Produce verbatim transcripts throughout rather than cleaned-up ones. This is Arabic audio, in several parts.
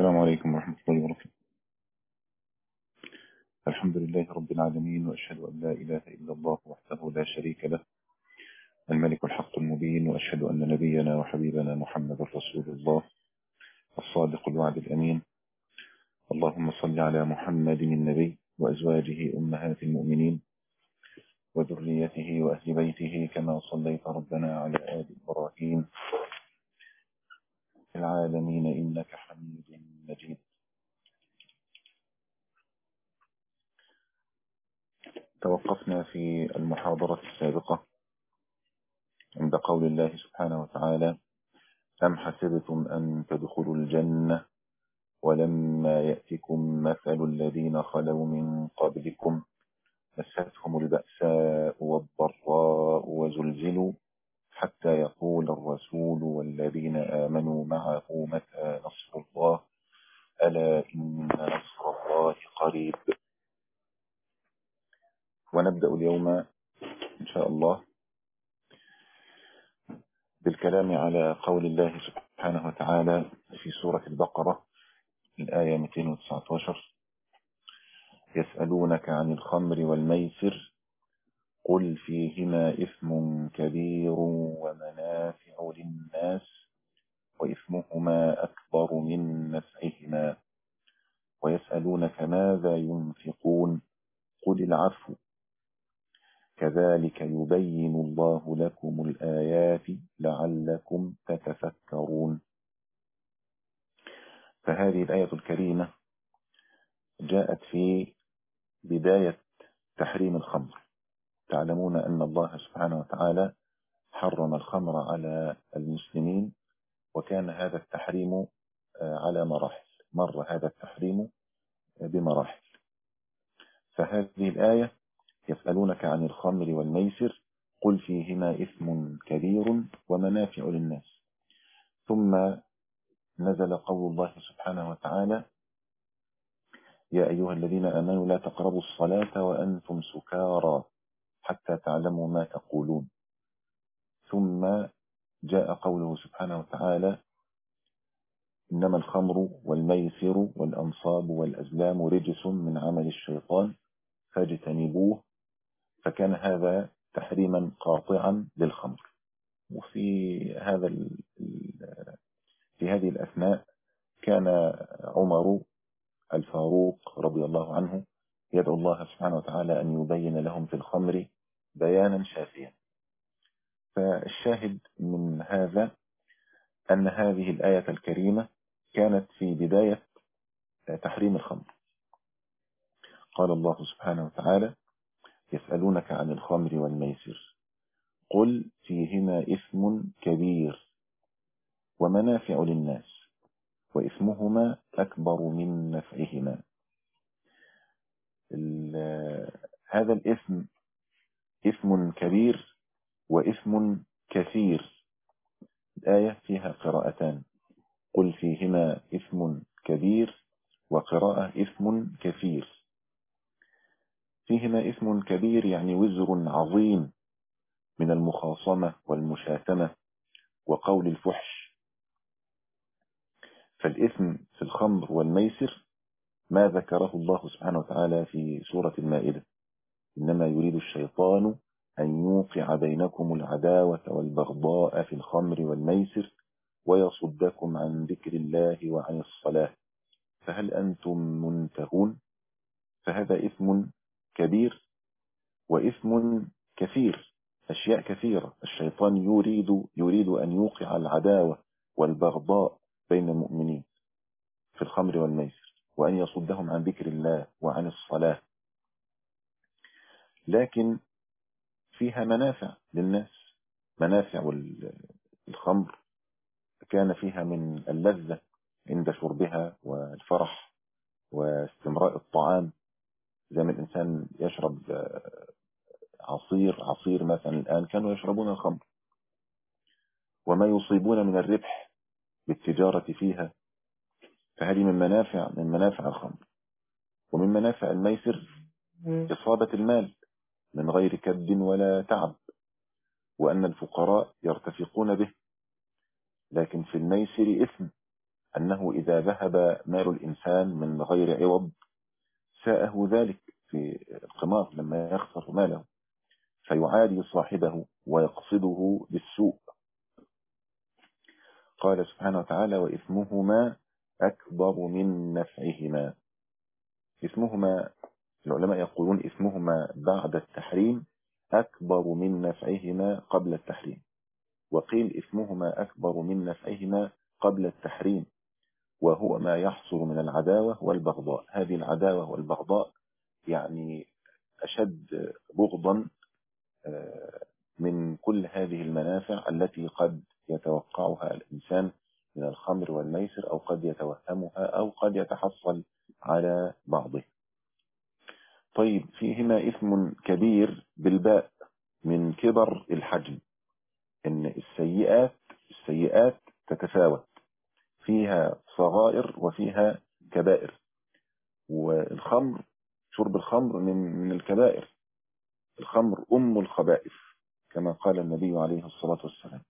السلام عليكم ورحمة الله وبركاته. الحمد لله رب العالمين، وأشهد أن لا إله إلا الله وحده لا شريك له الملك الحق المبين، وأشهد أن نبينا وحبيبنا محمد رسول الله الصادق الوعد الأمين. اللهم صل على محمد النبي وأزواجه أمهات المؤمنين وذريته وأهل بيته كما صليت ربنا على آل إبراهيم في العالمين إنك حميد مجيد. توقفنا في المحاضرة السابقة عند قول الله سبحانه وتعالى: أم حسبتم أن تدخلوا الجنة ولما يأتكم مثل الذين خلوا من قبلكم مستهم البأساء والضراء وزلزلوا حتى يقول الرسول والذين آمنوا معه متى نصر الله ألا إن نصر الله قريب. ونبدأ اليوم إن شاء الله بالكلام على قول الله سبحانه وتعالى في سورة البقرة الآية مئتين وتسعة عشر: يسألونك عن الخمر والميسر قل فيهما إثم كبير ومنافع للناس وإثمهما أكبر من نفعهما ويسألونك ماذا ينفقون قل العفو كذلك يبين الله لكم الآيات لعلكم تتفكرون. فهذه الآية الكريمة جاءت في بداية تحريم الخمر. تعلمون أن الله سبحانه وتعالى حرم الخمر على المسلمين، وكان هذا التحريم على مراحل، مر هذا التحريم بمراحل. فهذه الآية: يسألونك عن الخمر والميسر قل فيهما إثم كبير ومنافع للناس. ثم نزل قول الله سبحانه وتعالى: يا أيها الذين آمنوا لا تقربوا الصلاة وأنتم سكارى حتى تعلموا ما تقولون. ثم جاء قوله سبحانه وتعالى: إنما الخمر والميسر والأنصاب والأزلام رجس من عمل الشيطان فاجتنبوه. فكان هذا تحريما قاطعا للخمر. وفي هذا في هذه الأثناء كان عمر الفاروق رضي الله عنه يدعو الله سبحانه وتعالى أن يبين لهم في الخمر بيانا شافيا. فالشاهد من هذا أن هذه الآية الكريمة كانت في بداية تحريم الخمر. قال الله سبحانه وتعالى: يسألونك عن الخمر والميسر قل فيهما إثم كبير ومنافع للناس وإثمهما أكبر من نفعهما. هذا الإثم إثم كبير وإثم كثير. الآية فيها قراءتان: قل فيهما إثم كبير، وقراءة إثم كثير. فيهما إثم كبير يعني وزر عظيم من المخاصمة والمشاتمة وقول الفحش. فالإثم في الخمر والميسر ما ذكره الله سبحانه وتعالى في سورة المائدة: إنما يريد الشيطان أن يوقع بينكم العداوة والبغضاء في الخمر والميسر ويصدكم عن ذكر الله وعن الصلاة فهل أنتم منتهون. فهذا إثم كبير وإثم كثير، أشياء كثيرة. الشيطان يريد يريد أن يوقع العداوة والبغضاء بين المؤمنين في الخمر والميسر، وأن يصدهم عن ذكر الله وعن الصلاة. لكن فيها منافع للناس. منافع الخمر كان فيها من اللذة عند شربها والفرح واستمراء الطعام، زي ما الإنسان يشرب عصير عصير مثلا الآن كانوا يشربون الخمر، وما يصيبون من الربح بالتجارة فيها. فهذه من منافع من منافع الخمر. ومن منافع الميسر إصابة المال من غير كد ولا تعب، وأن الفقراء يرتفقون به. لكن في الميسر إثم، أنه إذا ذهب مال الإنسان من غير عوض ساءه ذلك في القمار لما يخسر ماله، فيعادي صاحبه ويقصده بالسوء. قال سبحانه وتعالى: وإثمهما أكبر من نفعهما. إثمهما العلماء يقولون إثمهما بعد التحريم أكبر من نفعهما قبل التحريم، وقيل إثمهما أكبر من نفعهما قبل التحريم، وهو ما يحصل من العداوة والبغضاء. هذه العداوة والبغضاء يعني أشد بغضا من كل هذه المنافع التي قد يتوقعها الإنسان من الخمر والميسر، أو قد يتوهمها، أو قد يتحصل على بعضه. طيب، فيهما إثم كبير بالباء من كبر الحجم، إن السيئات السيئات تتفاوت، فيها صغائر وفيها كبائر، والخمر شرب الخمر من من الكبائر. الخمر أم الخبائث كما قال النبي عليه الصلاة والسلام.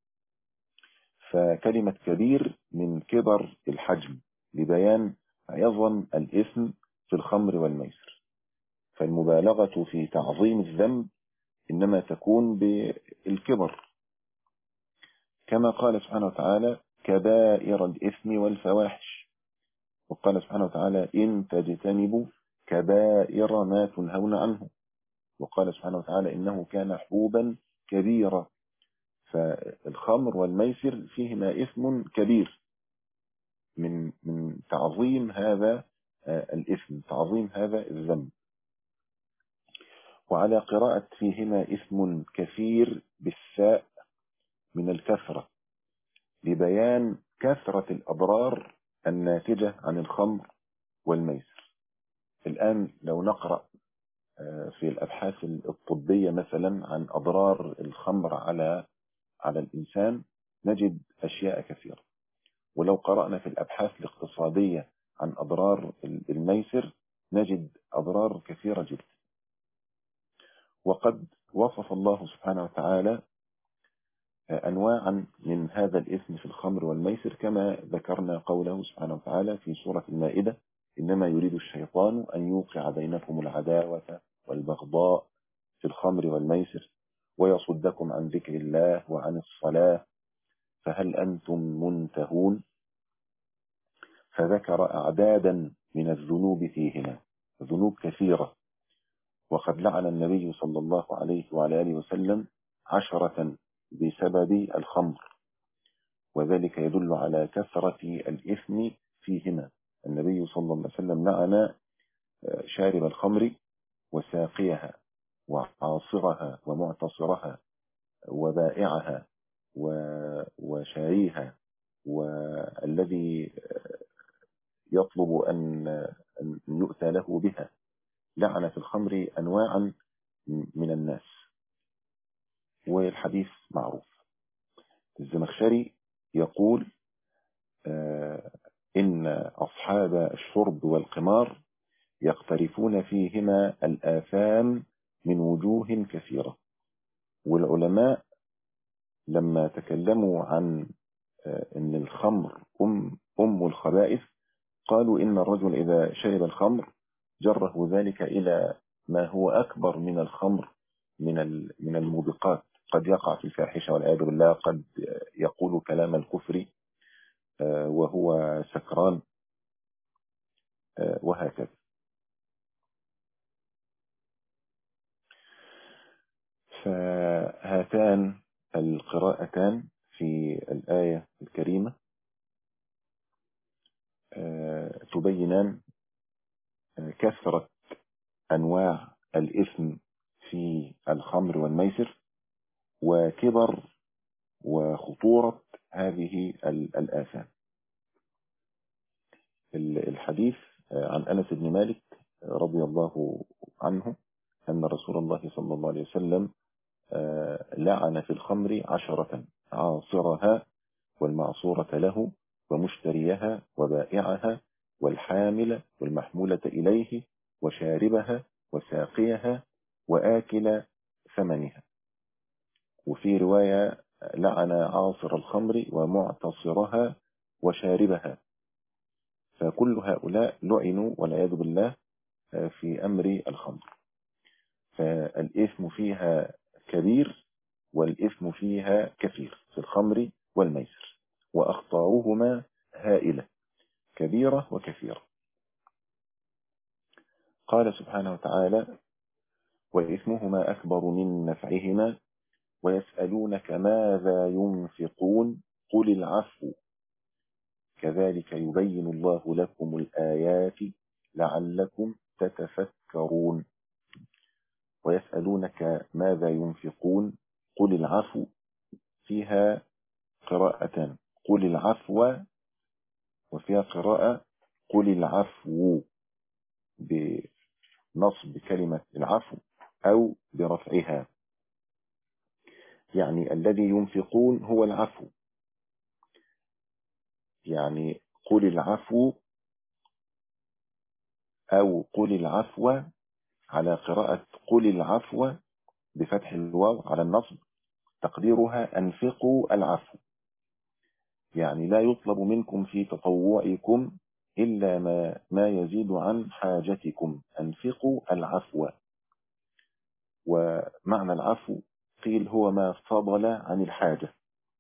فكلمة كبير من كبر الحجم لبيان عظم الإثم في الخمر والميسر. فالمبالغة في تعظيم الذنب إنما تكون بالكبر، كما قال سبحانه وتعالى: كبائر الإثم والفواحش. وقال سبحانه وتعالى: إن تجتنبوا كبائر ما تنهون عنه. وقال سبحانه وتعالى: إنه كان حوبا كبيرا. فالخمر والميسر فيهما إثم كبير من من تعظيم هذا الإثم، تعظيم هذا الذنب. وعلى قراءة فيهما إثم كثير بالساء من الكثرة لبيان كثرة الأضرار الناتجة عن الخمر والميسر. الآن لو نقرأ في الأبحاث الطبية مثلا عن أضرار الخمر على على الإنسان نجد أشياء كثيرة، ولو قرأنا في الأبحاث الاقتصادية عن أضرار الميسر نجد أضرار كثيرة جدا. وقد وصف الله سبحانه وتعالى أنواعا من هذا الإثم في الخمر والميسر، كما ذكرنا قوله سبحانه وتعالى في سورة المائدة: إنما يريد الشيطان أن يوقع بينكم العداوة والبغضاء في الخمر والميسر ويصدكم عن ذكر الله وعن الصلاة فهل أنتم منتهون. فذكر أعدادا من الذنوب فيهما، ذنوب كثيرة. وقد لعن النبي صلى الله عليه وعلى آله وسلم عشرة بسبب الخمر، وذلك يدل على كثرة الإثم فيهما. النبي صلى الله عليه وسلم لعن شارب الخمر وساقيها وعاصرها ومعتصرها وبائعها وشاريها والذي يطلب أن يؤتى له بها. لعن في الخمر أنواعا من الناس، والحديث معروف. الزمخشري يقول: إن أصحاب الشرب والقمار يقترفون فيهما الآثام من وجوه كثيرة. والعلماء لما تكلموا عن أن الخمر أم, أم الخبائث قالوا إن الرجل إذا شرب الخمر جره ذلك إلى ما هو أكبر من الخمر من من الموبقات. قد يقع في الفاحشة والعياذ بالله، قد يقول كلام الكفر وهو سكران، وهكذا. فهاتان القراءتان في الآية الكريمة تبينان كثرة أنواع الإثم في الخمر والميسر وكبر وخطورة هذه الآثام. الحديث عن أنس بن مالك رضي الله عنه أن رسول الله صلى الله عليه وسلم لعن في الخمر عشرة: عاصرها والمعصورة له ومشتريها وبائعها والحامل والمحمولة إليه وشاربها وساقيها وآكل ثمنها. وفي رواية: لعن عاصر الخمر ومعتصرها وشاربها. فكل هؤلاء لعنوا والعياذ بالله في أمر الخمر. فالإثم فيها كبير والإثم فيها كثير في الخمر والميسر، وأخطارهما هائلة كبيرة وكثيرة. قال سبحانه وتعالى: وإثمهما أكبر من نفعهما ويسألونك ماذا ينفقون قل العفو كذلك يبين الله لكم الآيات لعلكم تتفكرون. ويسألونك ماذا ينفقون قل العفو فيها قراءتان، قل العفو، وفيها قراءة قل العفو بنصب كلمة العفو أو برفعها، يعني الذي ينفقون هو العفو، يعني قل العفو أو قل العفو على قراءة قل العفو بفتح الواو على النصب، تقديرها أنفقوا العفو، يعني لا يطلب منكم في تطوعكم إلا ما, ما يزيد عن حاجتكم، أنفقوا العفو. ومعنى العفو قيل هو ما فضل عن الحاجة.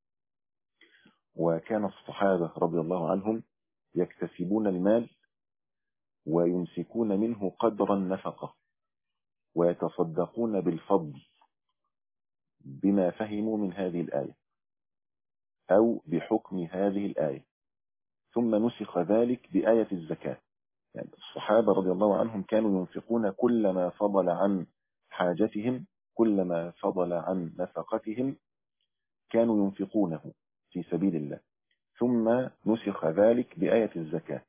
وكان الصحابة رضي الله عنهم يكتسبون المال ويمسكون منه قدر النفقة ويتصدقون بالفضل بما فهموا من هذه الآية أو بحكم هذه الآية، ثم نسخ ذلك بآية الزكاة. يعني الصحابة رضي الله عنهم كانوا ينفقون كل ما فضل عن حاجتهم، كل ما فضل عن نفقتهم كانوا ينفقونه في سبيل الله، ثم نسخ ذلك بآية الزكاة.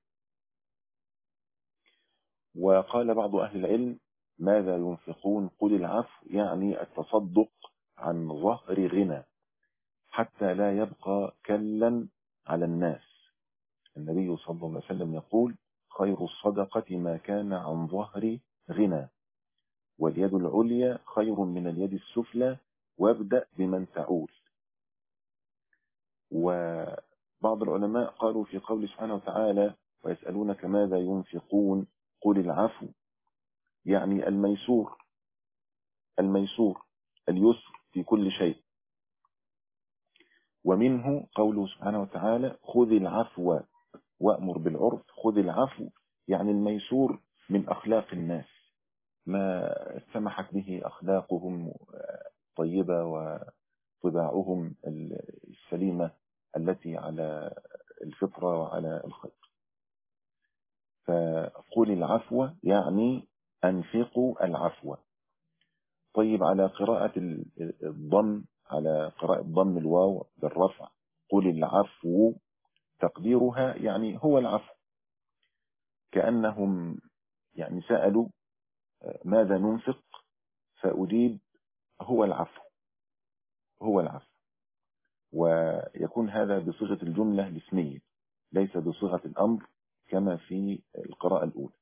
وقال بعض أهل العلم ماذا ينفقون قل العفو، يعني التصدق عن ظهر غنى حتى لا يبقى كلا على الناس. النبي صلى الله عليه وسلم يقول: خير الصدقة ما كان عن ظهر غنى، واليد العليا خير من اليد السفلى، وابدأ بمن تعول. وبعض العلماء قالوا في قول سبحانه وتعالى: ويسألونك ماذا ينفقون قل العفو، يعني الميسور، الميسور اليسر في كل شيء. ومنه قوله سبحانه وتعالى: خذ العفو وأمر بالعرف، خذ العفو يعني الميسور من أخلاق الناس، ما سمحت به أخلاقهم طيبة وطباعهم السليمة التي على الفطرة وعلى الخير. فقل العفو يعني أنفقوا العفو. طيب، على قراءة الضم، على قراءة ضم الواو بالرفع قل العفو، تقديرها يعني هو العفو، كأنهم يعني سألوا ماذا ننفق فأجيب هو العفو، هو العفو. ويكون هذا بصيغة الجملة الاسمية ليس بصيغة الأمر كما في القراءة الأولى.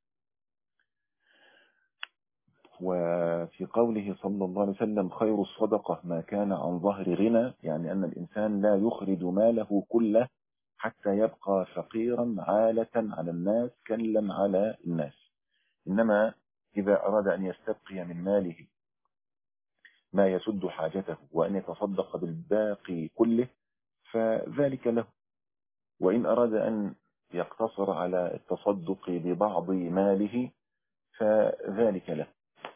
وفي قوله صلى الله عليه وسلم: خير الصدقة ما كان عن ظهر غنى، يعني أن الإنسان لا يخرج ماله كله حتى يبقى فقيرا عالة على الناس كلا على الناس، إنما إذا أراد أن يستبقي من ماله ما يسد حاجته وأن يتصدق بالباقي كله فذلك له، وإن أراد أن يقتصر على التصدق ببعض ماله فذلك له.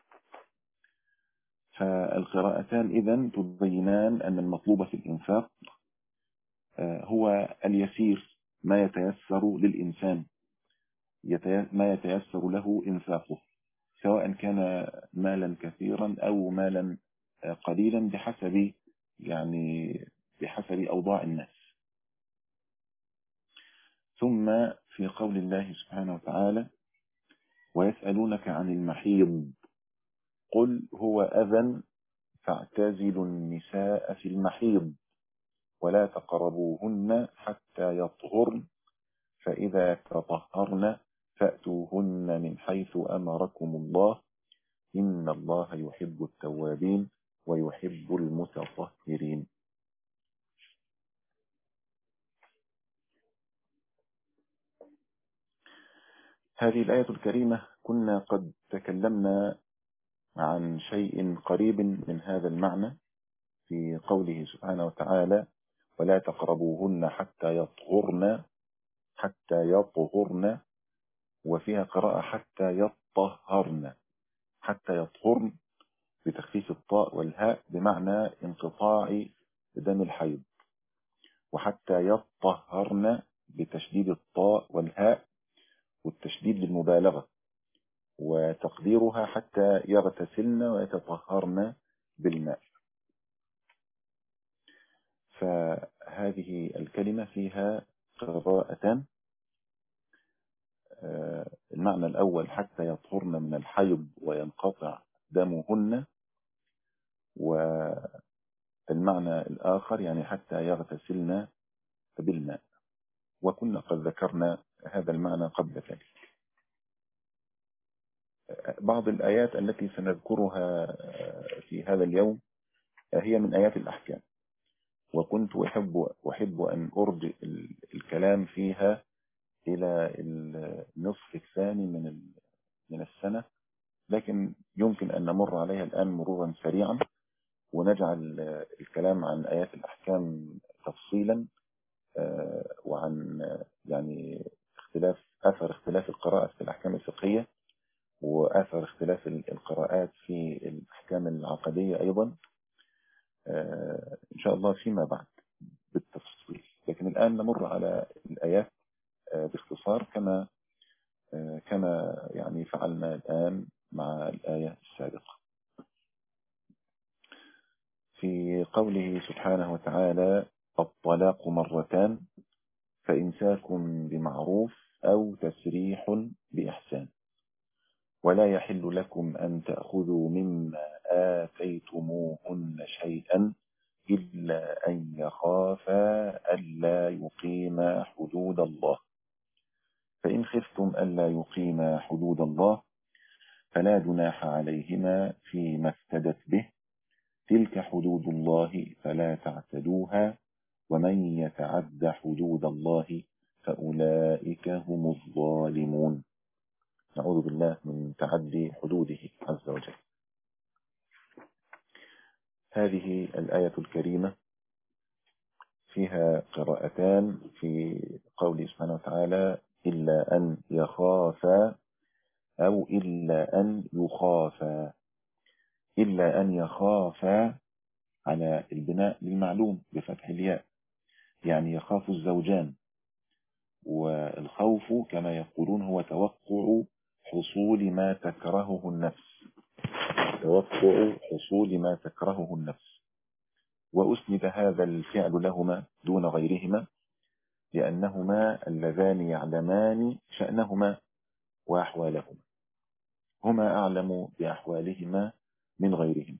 فالقراءتان إذن تبينان أن المطلوب في الإنفاق هو اليسير، ما يتيسر للإنسان، ما يتيسر له إنفاقه، سواء كان مالا كثيرا أو مالا قليلا بحسب يعني بحسب أوضاع الناس. ثم في قول الله سبحانه وتعالى: ويسألونك عن المحيض قل هو أذى فاعتزلوا النساء في المحيض ولا تقربوهن حتى يطهرن فإذا تطهرن فأتوهن من حيث أمركم الله إن الله يحب التوابين ويحب المتطهرين. هذه الآية الكريمة كنا قد تكلمنا عن شيء قريب من هذا المعنى في قوله سبحانه وتعالى: ولا تقربوهن حتى يطهرن، حتى يطهرن، وفيها قراءة حتى يطهرن، حتى يطهرن بتخفيف الطاء والهاء بمعنى انقطاع دم الحيض، وحتى يطهرن بتشديد الطاء والهاء والتشديد للمبالغة، وتقديرها حتى يغتسلن ويتطهرن بالماء. فهذه الكلمة فيها قراءتان، المعنى الأول حتى يطهرن من الحيض وينقطع دمهن، والمعنى الآخر يعني حتى يغتسلن بالماء، وكنا قد ذكرنا هذا المعنى قبل ذلك. بعض الآيات التي سنذكرها في هذا اليوم هي من آيات الأحكام، وكنت أحب, أحب أن أرجع الكلام فيها إلى النصف الثاني من من السنة، لكن يمكن أن نمر عليها الآن مرورا سريعا، ونجعل الكلام عن آيات الأحكام تفصيلا، وعن يعني اختلاف أثر اختلاف القراءة في الأحكام الفقهية، وأثر اختلاف القراءات في الأحكام العقدية أيضا إن شاء الله فيما بعد بالتفصيل. لكن الآن نمر على الآيات باختصار كما كما يعني فعلنا الآن مع الآية السابقة. في قوله سبحانه وتعالى: الطلاق مرتان فإمساك بمعروف أو تسريح بإحسان، ولا يحل لكم أن تأخذوا مما آتيتموهن شيئا إلا أن يخافا ألا يقيما حدود الله، فإن خفتم ألا يقيما حدود الله فلا جناح عليهما فيما افتدت به، تلك حدود الله فلا تعتدوها، ومن يتعد حدود الله فأولئك هم الظالمون. نعوذ بالله من تعدي حدوده عز وجل. هذه الآية الكريمة فيها قراءتان في قوله سبحانه وتعالى: إلا أن يخافا، أو إلا أن يخافا. إلا أن يخافا على البناء للمعلوم بفتح الياء، يعني يخاف الزوجان، والخوف كما يقولون هو توقع حصول ما تكرهه النفس، توقع حصول ما تكرهه النفس. وأسند هذا الفعل لهما دون غيرهما، لأنهما اللذان يعلمان شأنهما وأحوالهما، هما أعلم بأحوالهما من غيرهم.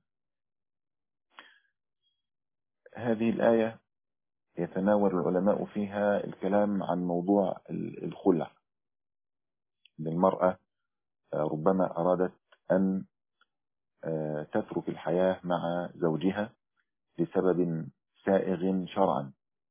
هذه الآية يتناول العلماء فيها الكلام عن موضوع الخلع. المرأة ربما أرادت أن تترك الحياة مع زوجها لسبب سائغ شرعا،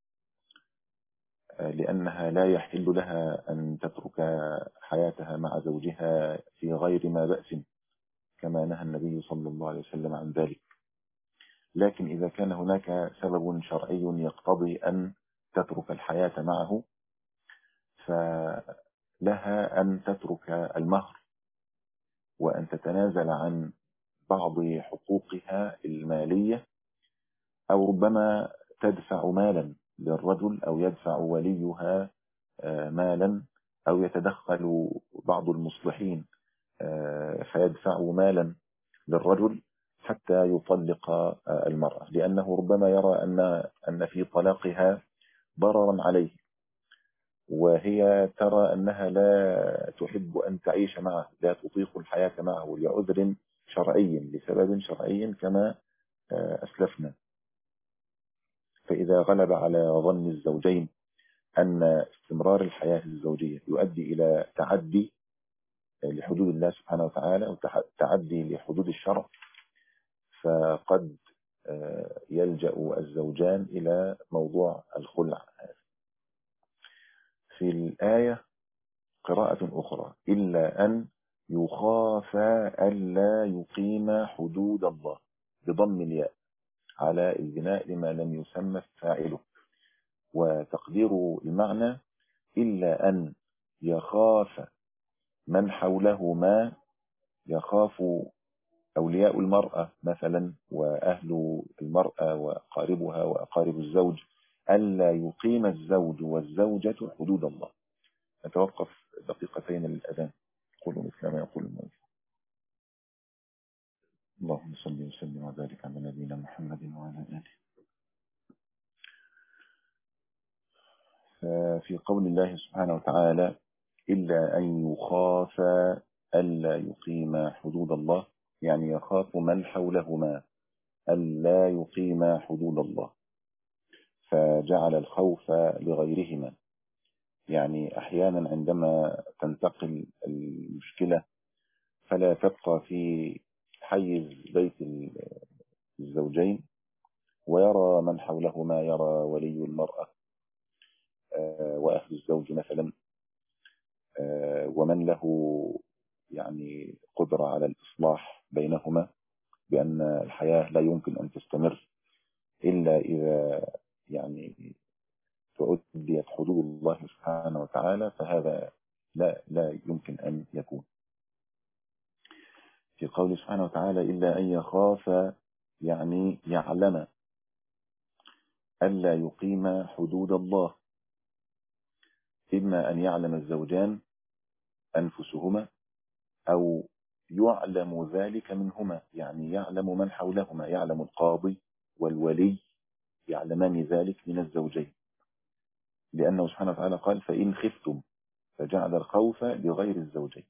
لأنها لا يحل لها أن تترك حياتها مع زوجها في غير ما بأس، كما نهى النبي صلى الله عليه وسلم عن ذلك. لكن إذا كان هناك سبب شرعي يقتضي أن تترك الحياة معه، فلها أن تترك المهر وأن تتنازل عن بعض حقوقها المالية، أو ربما تدفع مالا للرجل، أو يدفع وليها مالا، أو يتدخل بعض المصلحين فيدفعوا مالا للرجل حتى يطلق المرأة، لأنه ربما يرى أن أن في طلاقها ضررا عليه، وهي ترى أنها لا تحب أن تعيش معه، لا تطيق الحياة معه لعذر شرعي، لسبب شرعي كما أسلفنا. فإذا غلب على ظن الزوجين أن استمرار الحياة الزوجية يؤدي إلى تعدي لحدود الله سبحانه وتعالى، أو تعدي لحدود الشرع، فقد يلجأ الزوجان إلى موضوع الخلع. في الآية قراءة أخرى إلا أن يخاف ألا يقيم حدود الله بضم الياء على البناء لما لم يسمى فاعله. وتقدير المعنى إلا أن يخاف من حوله ما يخاف أولياء المرأة مثلا وأهل المرأة وأقاربها وأقارب الزوج ألا يقيم الزوج والزوجة حدود الله. نتوقف دقيقتين للأذان. قولوا مثل ما يقول المؤذن. اللهم صل وسلم وبارك على نبينا محمد وعلى آله. ففي قول الله سبحانه وتعالى إلا أن يخاف ألا يقيم حدود الله، يعني يخاف من حولهما ألا يقيم حدود الله، فجعل الخوف لغيرهما. يعني أحيانا عندما تنتقل المشكلة فلا تبقى في حيز بيت الزوجين ويرى من حولهما، يرى ولي المرأة وأهل الزوج مثلا ومن له يعني قدرة على الإصلاح بينهما، بأن الحياة لا يمكن أن تستمر إلا إذا يعني تؤديت حدود الله سبحانه وتعالى، فهذا لا لا يمكن أن يكون. في قول سبحانه وتعالى إلا أن يخاف، يعني يعلم ألا يقيم حدود الله، إما أن يعلم الزوجان أنفسهما أو يعلم ذلك منهما، يعني يعلم من حولهما، يعلم القاضي والولي يعلمان ذلك من الزوجين، لأنه سبحانه وتعالى قال فإن خفتم، فجعل الخوف لغير الزوجين.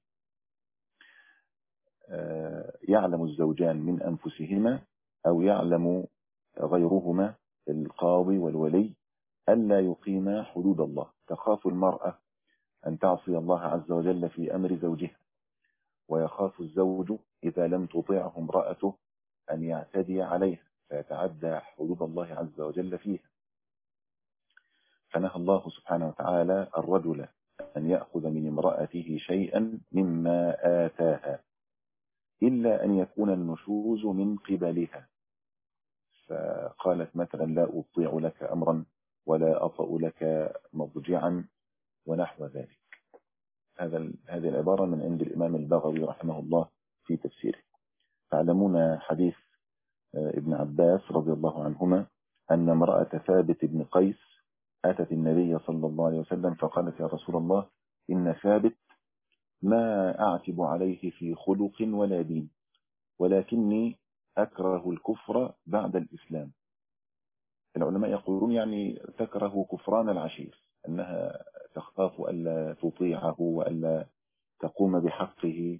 يعلم الزوجان من أنفسهما أو يعلم غيرهما القاضي والولي ألا يقيم حدود الله. تخاف المرأة أن تعصي الله عز وجل في أمر زوجها، ويخاف الزوج إذا لم تطيعه امرأته أن يعتدي عليها فيتعدى حدود الله عز وجل فيها. فنهى الله سبحانه وتعالى الرجل أن يأخذ من امرأته شيئا مما آتاها إلا أن يكون النشوز من قبلها، فقالت مثلا لا أطيع لك أمرا ولا أطأ لك مضجعا ونحو ذلك. هذا هذه العبارة من عند الإمام البغوي رحمه الله في تفسيره. تعلمون حديث ابن عباس رضي الله عنهما أن امرأة ثابت بن قيس أتت النبي صلى الله عليه وسلم فقالت يا رسول الله إن ثابت ما أعتب عليه في خلق ولا دين، ولكني أكره الكفر بعد الإسلام. العلماء يقولون يعني تكره كفران العشير، أنها تخاف ألا تطيعه وألا تقوم بحقه.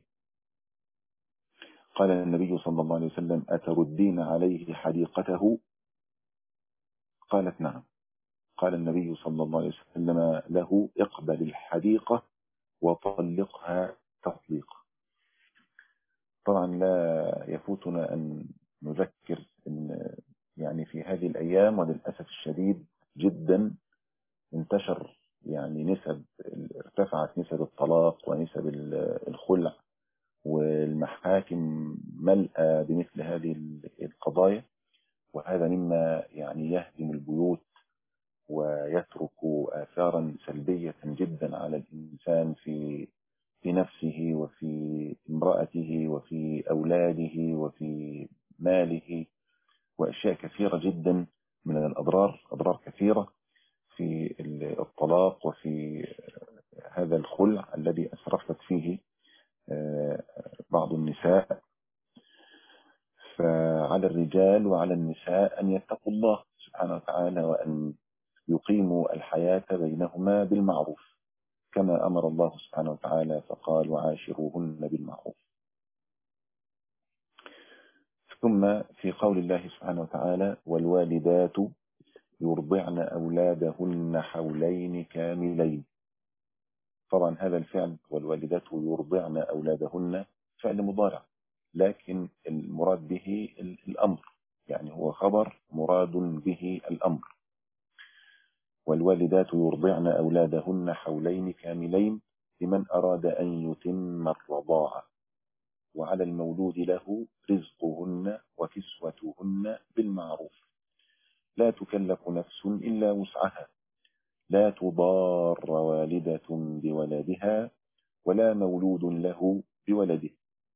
قال النبي صلى الله عليه وسلم أتردين عليه حديقته؟ قالت نعم. قال النبي صلى الله عليه وسلم له اقبل الحديقة وطلقها تطليقا. طبعا لا يفوتنا أن نذكر أن يعني في هذه الأيام وللأسف الشديد جدا انتشر يعني نسب ارتفعت نسب الطلاق ونسب الخلع، والمحاكم ملأى بمثل هذه القضايا، وهذا مما يعني يهدم البيوت ويترك آثارا سلبية جدا على الإنسان في في نفسه وفي امرأته وفي أولاده وفي ماله، وأشياء كثيرة جدا من الأضرار، أضرار كثيرة في الطلاق وفي هذا الخلع الذي أسرفت فيه بعض النساء. فعلى الرجال وعلى النساء أن يتقوا الله سبحانه وتعالى وأن يقيموا الحياة بينهما بالمعروف كما أمر الله سبحانه وتعالى فقال وعاشروهن بالمعروف. ثم في قول الله سبحانه وتعالى والوالدات يرضعن أولادهن حولين كاملين. طبعا هذا الفعل والوالدات يرضعن أولادهن فعل مضارع، لكن المراد به الأمر، يعني هو خبر مراد به الأمر. والوالدات يرضعن أولادهن حولين كاملين، لمن أراد أن يتم الرضاعة، وعلى المولود له رزقهن وكسوتهن بالمعروف، لا تكلف نفس إلا وسعها، لا تضار والدة بولدها ولا مولود له بولده،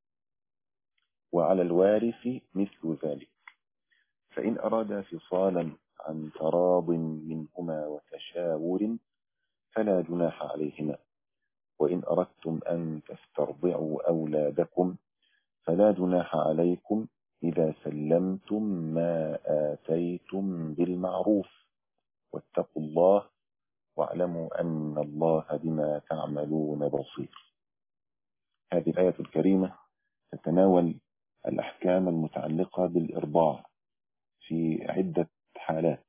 وعلى الوارث مثل ذلك، فإن أراد فصالا عن تراض منهما وتشاور فلا جناح عليهما، وإن أردتم أن تسترضعوا أولادكم فلا جناح عليكم إذا سلمتم ما آتيتم بالمعروف، واتقوا الله واعلموا أن الله بما تعملون بصير. هذه الآية الكريمة تتناول الأحكام المتعلقة بالإرضاع في عدة حالات.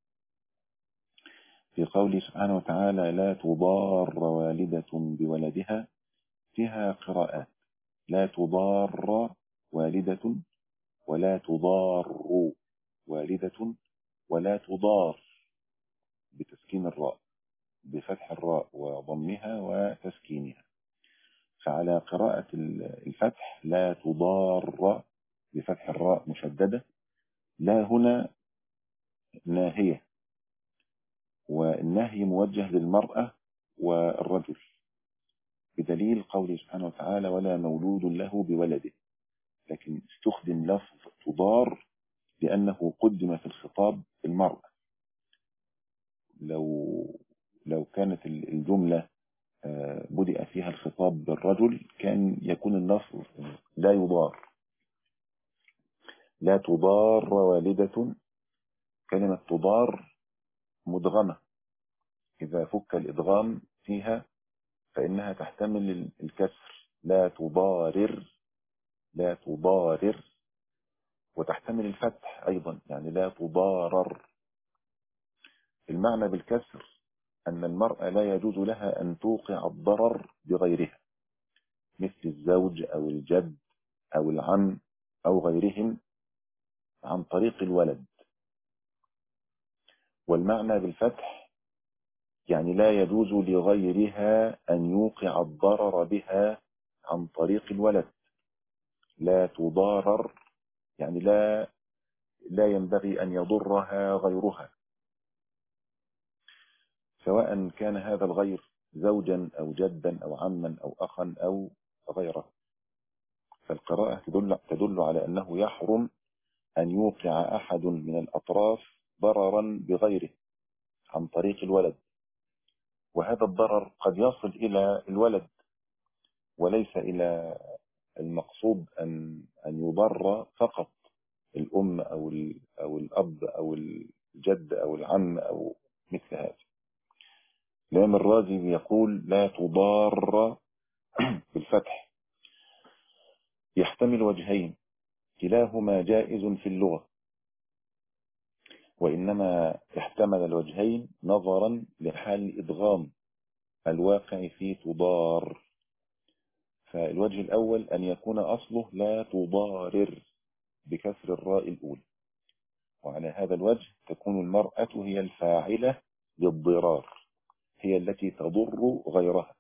في قوله سبحانه وتعالى لا تضار والدة بولدها فيها قراءات: لا تضار والدة، ولا تضار والدة، ولا تضار بتسكين الراء، بفتح الراء وضمها وتسكينها. فعلى قراءة الفتح لا تضار بفتح الراء مشددة، لا هنا ناهية، والنهي موجه للمرأة والرجل، بدليل قوله سبحانه وتعالى ولا مولود له بولده، لكن استخدم لفظ تضار لأنه قدم في الخطاب المرأة. لو لو كانت الجملة بدأ فيها الخطاب بالرجل كان يكون اللفظ لا يضار. لا تضار والدة، كلمة تضار مدغمة، إذا فك الإدغام فيها فإنها تحتمل الكسر، لا تضارر، لا تضارر، وتحتمل الفتح أيضا، يعني لا تضارر. المعنى بالكسر أن المرأة لا يجوز لها أن توقع الضرر بغيرها، مثل الزوج أو الجد أو العم أو غيرهم عن طريق الولد. والمعنى بالفتح يعني لا يجوز لغيرها أن يوقع الضرر بها عن طريق الولد. لا تضارر يعني لا لا ينبغي أن يضرها غيرها، سواء كان هذا الغير زوجا أو جدا أو عما أو أخا أو غيره. فالقراءة تدل, تدل على أنه يحرم أن يوقع أحد من الأطراف ضررا بغيره عن طريق الولد، وهذا الضرر قد يصل إلى الولد وليس إلى المقصود أن أن يضر فقط الأم أو أو الأب أو الجد أو العم أو مثل هذا. الإمام الرازي يقول لا تضار بالفتح يحتمل وجهين كلاهما جائز في اللغة، وإنما احتمل الوجهين نظرا لحال الإدغام الواقع في تضار. فالوجه الأول أن يكون أصله لا تضارر بكسر الراء الأولى، وعلى هذا الوجه تكون المرأة هي الفاعلة للضرار، هي التي تضر غيرها.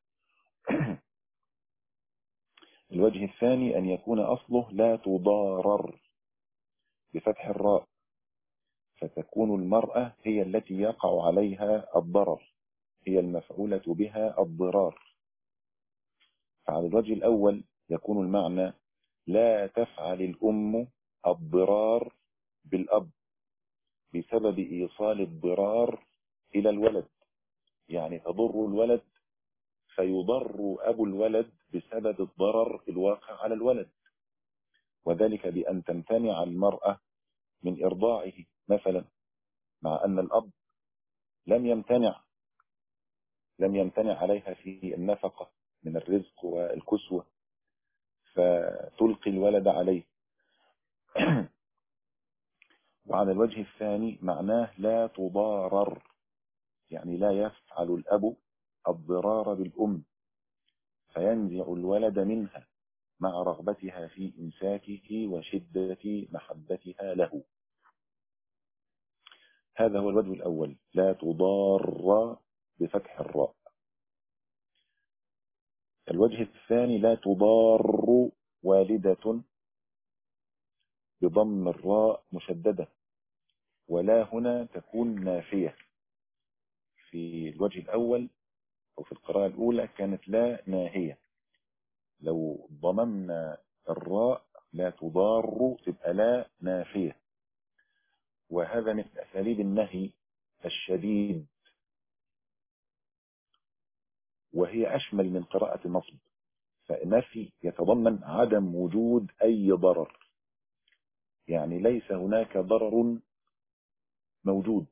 الوجه الثاني أن يكون أصله لا تضارر بفتح الراء، فتكون المرأة هي التي يقع عليها الضرر، هي المفعولة بها الضرار. فعلى الوجه الأول يكون المعنى لا تفعل الأم الضرار بالأب بسبب إيصال الضرار إلى الولد، يعني تضر الولد فيضر أبو الولد بسبب الضرر الواقع على الولد، وذلك بأن تمتنع المرأة من إرضاعه مثلا، مع أن الأب لم يمتنع لم يمتنع عليها في النفقة من الرزق والكسوة، فتلقي الولد عليه. وعلى الوجه الثاني معناه لا تضارر، يعني لا يفعل الأب الضرار بالأم فينزع الولد منها مع رغبتها في إمساكه وشدة محبتها له. هذا هو الوجه الأول، لا تضار بفتح الراء. الوجه الثاني لا تضار والدة بضم الراء مشددة، ولا هنا تكون نافية. في الوجه الأول أو في القراءة الأولى كانت لا ناهية، لو ضممنا الراء لا تضار تبقى لا نافية، وهذا من أساليب النهي الشديد، وهي أشمل من قراءة النصب. فالنفي يتضمن عدم وجود أي ضرر، يعني ليس هناك ضرر موجود.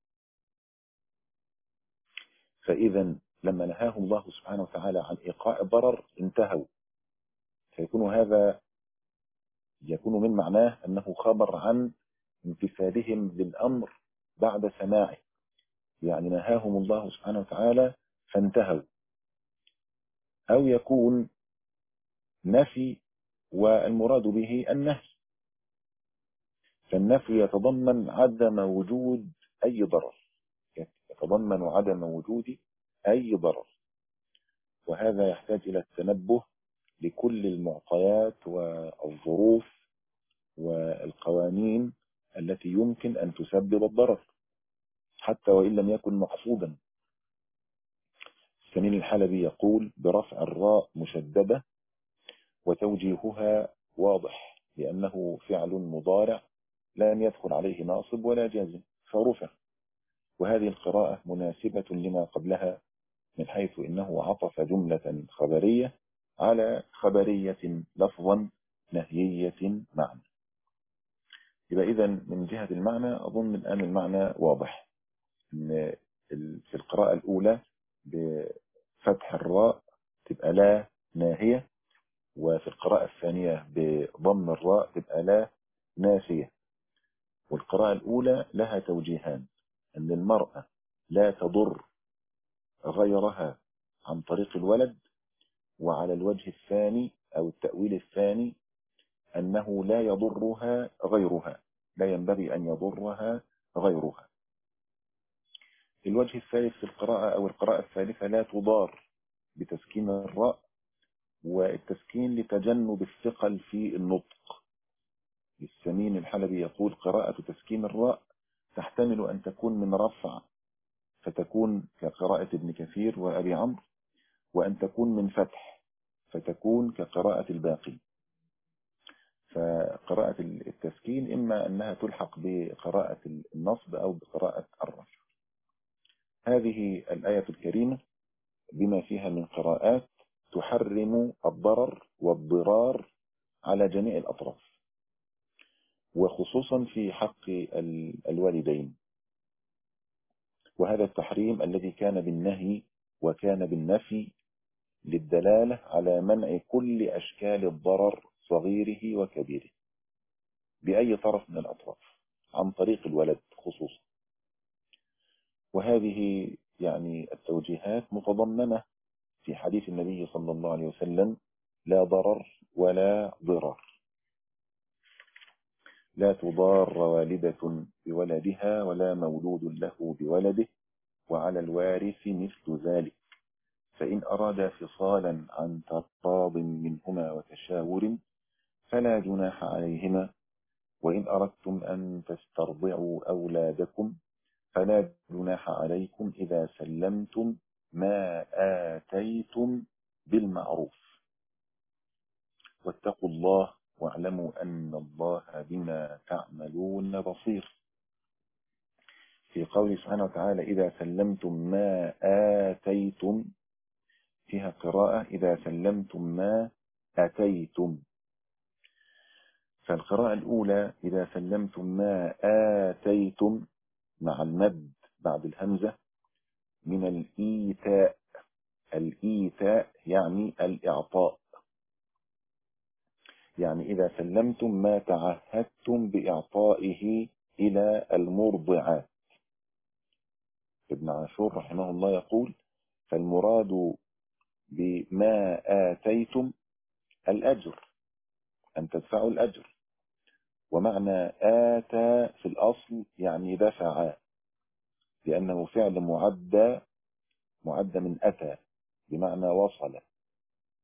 فإذا لما نهاه الله سبحانه وتعالى عن إيقاع الضرر انتهوا، فيكون هذا يكون من معناه أنه خبر عن انتفاذهم للأمر بعد سماعه، يعني نهاهم الله سبحانه وتعالى فانتهوا. أو يكون نفي والمراد به النهي، فالنفي يتضمن عدم وجود أي ضرر، يتضمن عدم وجود أي ضرر، وهذا يحتاج إلى التنبه لكل المعطيات والظروف والقوانين التي يمكن أن تسبب الضرر حتى وإن لم يكن مقصودا. سمين الحلبي يقول برفع الراء مشددة وتوجيهها واضح، لأنه فعل مضارع لم يدخل عليه ناصب ولا جازم فرفع، وهذه القراءة مناسبة لما قبلها من حيث إنه عطف جملة خبرية على خبرية لفظا نهيية معنى. يبقى إذن من جهة المعنى أظن الآن المعنى واضح، إن في القراءة الأولى بفتح الراء تبقى لا ناهية، وفي القراءة الثانية بضم الراء تبقى لا نافية. والقراءة الأولى لها توجيهان، أن المرأة لا تضر غيرها عن طريق الولد، وعلى الوجه الثاني أو التأويل الثاني أنه لا يضرها غيرها، لا ينبغي أن يضرها غيرها. الوجه الثالث في القراءة أو القراءة الثالثة لا تضار بتسكين الراء، والتسكين لتجنب الثقل في النطق. السمين الحلبي يقول قراءة تسكين الراء تحتمل أن تكون من رفع فتكون كقراءة ابن كثير وأبي عمرو، وأن تكون من فتح فتكون كقراءة الباقي. فقراءة التسكين إما أنها تلحق بقراءة النصب أو بقراءة الرفع. هذه الآية الكريمة بما فيها من قراءات تحرم الضرر والضرار على جميع الأطراف، وخصوصا في حق الوالدين. وهذا التحريم الذي كان بالنهي وكان بالنفي للدلالة على منع كل أشكال الضرر صغيره وكبيره بأي طرف من الأطراف عن طريق الولد خصوصا. وهذه يعني التوجيهات متضمنة في حديث النبي صلى الله عليه وسلم لا ضرر ولا ضرار. لا تضار والدة بولدها ولا مولود له بولده، وعلى الوارث مثل ذلك، فإن أراد فصالا عن تراض منهما وتشاور فلا جناح عليهما، وإن أردتم أن تسترضعوا أولادكم فلا جناح عليكم إذا سلمتم ما آتيتم بالمعروف، واتقوا الله واعلموا أن الله بما تعملون بصير. في قوله سبحانه وتعالى إذا سلمتم ما آتيتم، فيها قراءة إذا سلمتم ما أتيتم. فالقراءة الأولى إذا سلمتم ما آتيتم مع المد بعد الهمزة من الإيتاء. الإيتاء يعني الإعطاء، يعني إذا سلمتم ما تعهدتم بإعطائه إلى المرضعات. ابن عاشور رحمه الله يقول فالمراد بما آتيتم الأجر، أن تدفعوا الأجر. ومعنى آتى في الأصل يعني دفع، لأنه فعل معد معد من أتى بمعنى وصل.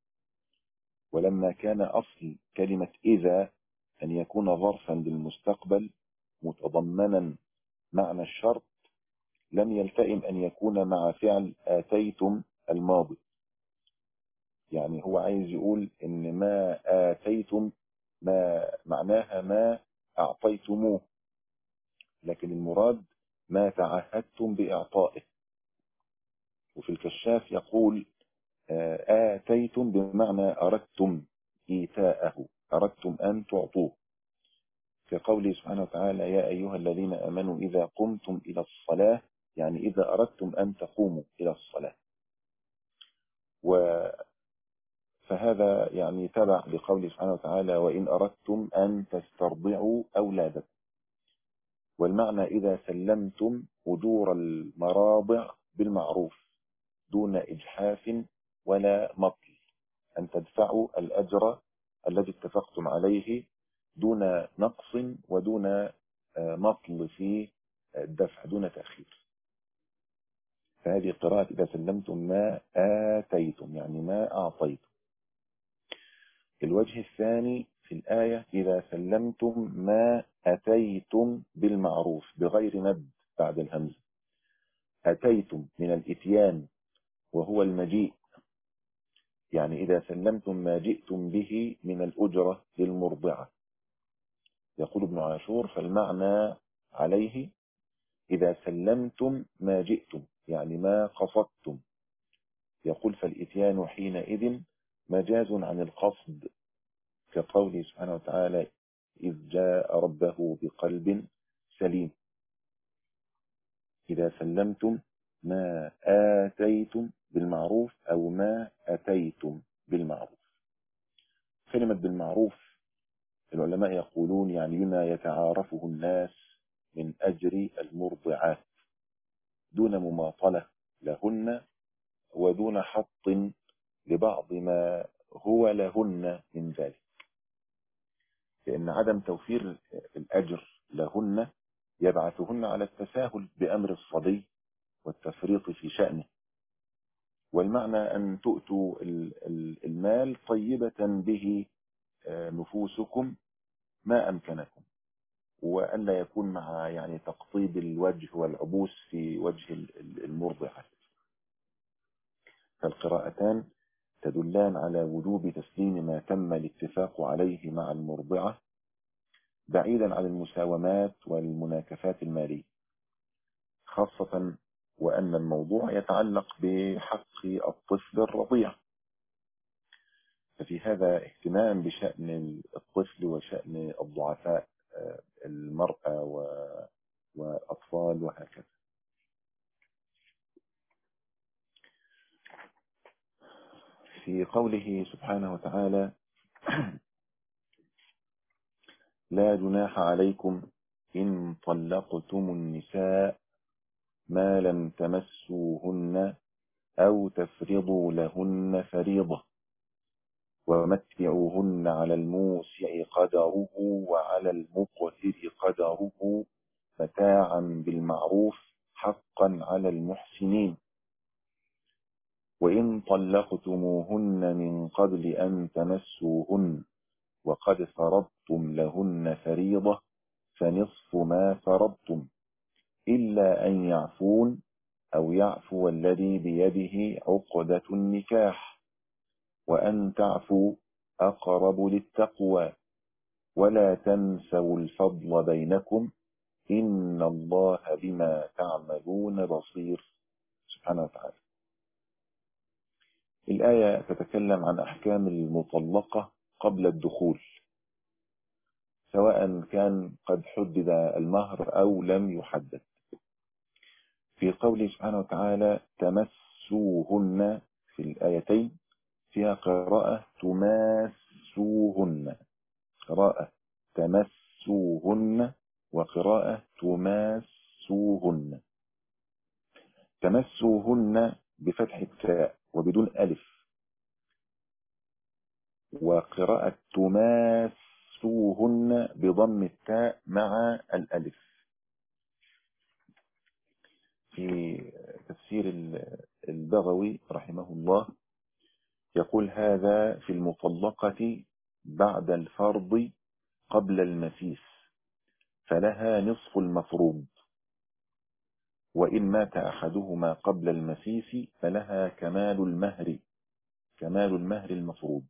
ولما كان أصل كلمة إذا أن يكون ظرفا للمستقبل متضمنا معنى الشرط، لم يلتئم أن يكون مع فعل آتيتم الماضي. يعني هو عايز يقول إن ما آتيتم ما معناها ما أعطيتموه، لكن المراد ما تعهدتم بإعطائه. وفي الكشاف يقول آتيتم بمعنى أردتم إيتاءه، أردتم أن تعطوه، كقوله سبحانه وتعالى يا أيها الذين آمنوا إذا قمتم إلى الصلاة، يعني إذا أردتم أن تقوموا إلى الصلاة. و فهذا يعني تبع لقوله سبحانه وتعالى وإن أردتم أن تسترضعوا أولادكم. والمعنى إذا سلمتم أجور المراضع بالمعروف دون إجحاف ولا مطل، أن تدفعوا الأجر الذي اتفقتم عليه دون نقص ودون مطل في الدفع، دون تأخير. فهذه قراءة إذا سلمتم ما آتيتم، يعني ما أعطيتم. الوجه الثاني في الآية إذا سلمتم ما أتيتم بالمعروف بغير مد بعد الهمزة. أتيتم من الإتيان وهو المجيء، يعني إذا سلمتم ما جئتم به من الأجرة للمرضعة. يقول ابن عاشور فالمعنى عليه إذا سلمتم ما جئتم، يعني ما قصدتم. يقول فالإتيان حينئذ مجاز عن القصد، كقوله سبحانه وتعالى إذ جاء ربه بقلب سليم. إذا سلمتم ما آتيتم بالمعروف أو ما أتيتم بالمعروف. كلمة بالمعروف العلماء يقولون يعني بما يتعارفه الناس من أجر المرضعات دون مماطلة لهن ودون حط لبعض ما هو لهن من ذلك، لأن عدم توفير الأجر لهن يبعثهن على التساهل بأمر الصبي والتفريط في شأنه. والمعنى أن تؤتوا المال طيبة به نفوسكم ما أمكنكم، وأن لا يكون مع يعني تقطيب الوجه والعبوس في وجه المرضعة. فالقراءتان تدلان على وجوب تسليم ما تم الاتفاق عليه مع المرضعة بعيدا عن المساومات والمناكفات المالية، خاصة وأن الموضوع يتعلق بحق الطفل الرضيع. ففي هذا اهتمام بشأن الطفل وشأن الضعفاء المرأة وأطفال وهكذا. في قوله سبحانه وتعالى لا جناح عليكم إن طلقتم النساء ما لم تمسوهن أو تفرضوا لهن فريضة ومتعوهن على الموسع قدره وعلى المقتر قدره متاعا بالمعروف حقا على المحسنين. وإن طلقتموهن من قبل أن تمسوهن وقد فرضتم لهن فريضة فنصف ما فرضتم إلا أن يعفون أو يعفو الذي بيده عقدة النكاح وأن تعفوا أقرب للتقوى ولا تنسوا الفضل بينكم إن الله بما تعملون بصير. سبحانه وتعالى. الآية تتكلم عن أحكام المطلقة قبل الدخول، سواء كان قد حدد المهر أو لم يحدد. في قوله سبحانه وتعالى تمسوهن في الآيتين فيها قراءة تماسوهن، قراءة تمسوهن وقراءة تماسوهن. تمسوهن بفتح التاء وبدون ألف، وقراءة تماسوهن بضم التاء مع الألف. في تفسير البغوي رحمه الله يقول هذا في المطلقة بعد الفرض قبل المسيس، فلها نصف المفروض، وإن مات أحدهما قبل المسيس فلها كمال المهر، كمال المهر المفروض.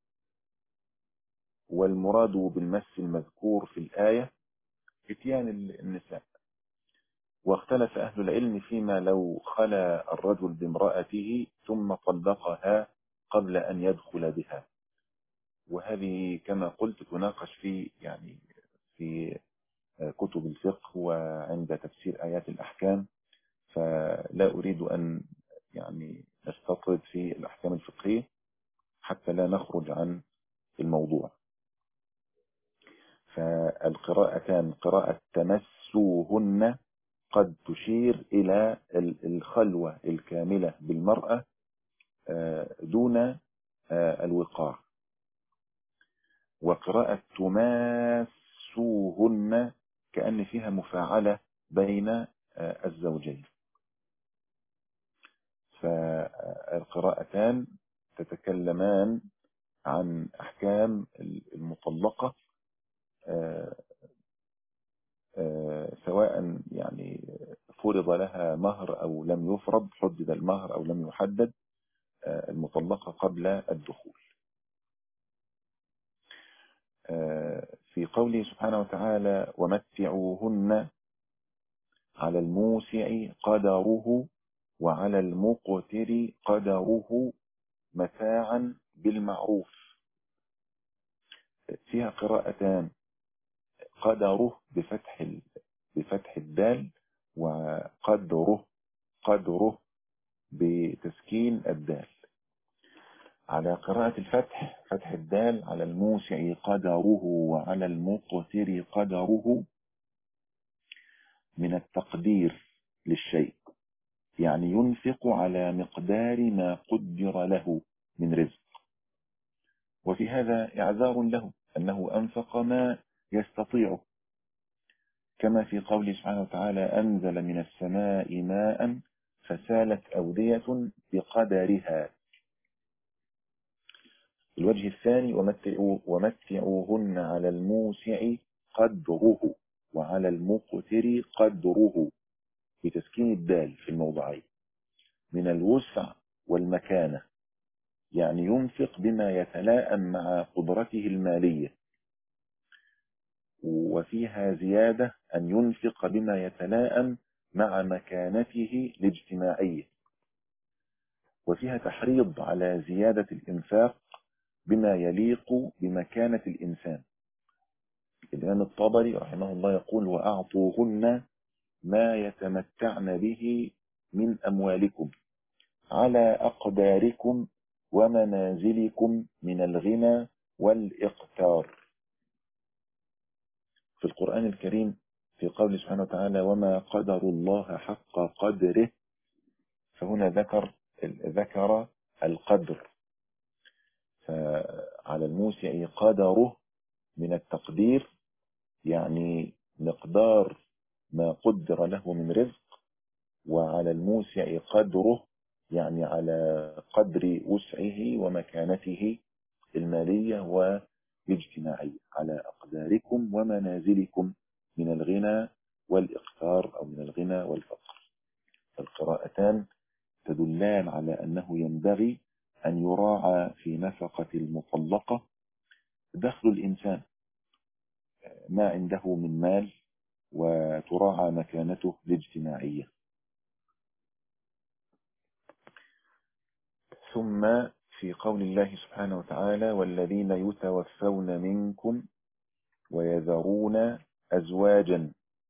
والمراد بالمس المذكور في الآية فتيان النساء. واختلف أهل العلم فيما لو خلا الرجل بامرأته ثم طلقها قبل أن يدخل بها، وهذه كما قلت تناقش في يعني في كتب الفقه وعند تفسير آيات الأحكام، فلا أريد أن يعني نستطرد في الأحكام الفقهية حتى لا نخرج عن الموضوع. فالقراءتان قراءة تمسوهن قد تشير إلى الخلوة الكاملة بالمرأة دون الوقاع، وقراءة تماسوهن كأن فيها مفاعلة بين الزوجين. فالقراءتان تتكلمان عن أحكام المطلقة سواء يعني فرض لها مهر أو لم يفرض، حدد المهر أو لم يحدد، المطلقة قبل الدخول. في قوله سبحانه وتعالى ومتعوهن على الموسع قدره وعلى المقتر قدره متاعا بالمعروف، فيها قراءتان، قدره بفتح بفتح الدال، وقدره قدره بتسكين الدال. على قراءة الفتح فتح الدال على الموسع قدره وعلى المقتر قدره من التقدير للشيء، يعني ينفق على مقدار ما قدر له من رزق، وفي هذا إعذار له أنه أنفق ما يستطيعه، كما في قوله سبحانه وتعالى أنزل من السماء ماء فسالت أودية بقدرها. الوجه الثاني ومتعوهن على الموسع قدره وعلى المقتر قدره بتسكين الدال في الموضعين، من الوسع والمكانة، يعني ينفق بما يتلائم مع قدرته المالية، وفيها زيادة أن ينفق بما يتلائم مع مكانته الاجتماعية، وفيها تحريض على زيادة الإنفاق بما يليق بمكانة الإنسان. الإمام الطبري رحمه الله يقول وأعطوهن ما يتمتعن به من أموالكم على أقداركم ومنازلكم من الغنى والإقتار. في القرآن الكريم في قول سبحانه وتعالى وما قدر الله حق قدره، فهنا ذكر ذكر القدر، فعلى الموسع قدره من التقدير يعني مقدار ما قدر له من رزق، وعلى الموسع قدره يعني على قدر وسعه ومكانته المالية والاجتماعية، على أقداركم ومنازلكم من الغنى والإقتار أو من الغنى والفقر. القراءتان تدلان على أنه ينبغي أن يراعى في نفقة المطلقة دخل الإنسان، ما عنده من مال، وتراعى مكانته الاجتماعية. ثم في قول الله سبحانه وتعالى والذين يتوفون منكم ويذرون أزواجا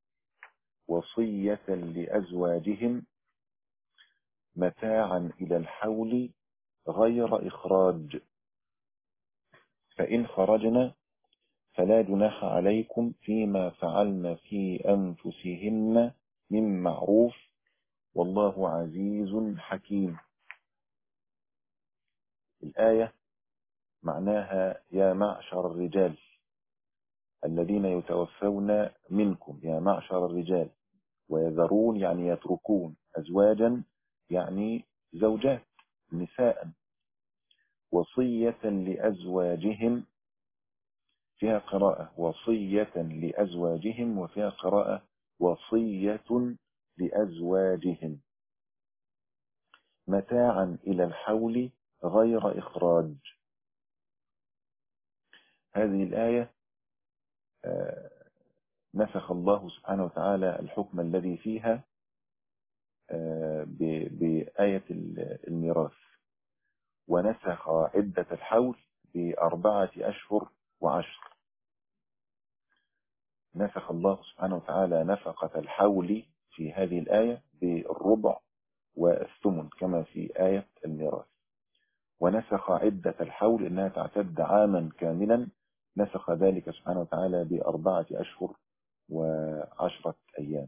وصية لأزواجهم متاعا إلى الحول غير إخراج، فإن خرجنا فلا جناح عليكم فيما فعلن في أنفسهن من معروف والله عزيز حكيم. الآية معناها يا معشر الرجال الذين يتوفون منكم، يا معشر الرجال، ويذرون يعني يتركون، أزواجا يعني زوجات نساء، وصية لأزواجهم، فيها قراءة وصية لأزواجهم، وفيها قراءة وصية لأزواجهم متاعا إلى الحول غير إخراج. هذه الآية نسخ الله سبحانه وتعالى الحكم الذي فيها بآية الميراث، ونسخ عدة الحول بأربعة أشهر وعشر. نسخ الله سبحانه وتعالى نفقة الحول في هذه الآية بالربع والثمن كما في آية الميراث، ونسخ عدة الحول إنها تعتد عاما كاملا، نسخ ذلك سبحانه وتعالى بأربعة أشهر وعشرة أيام.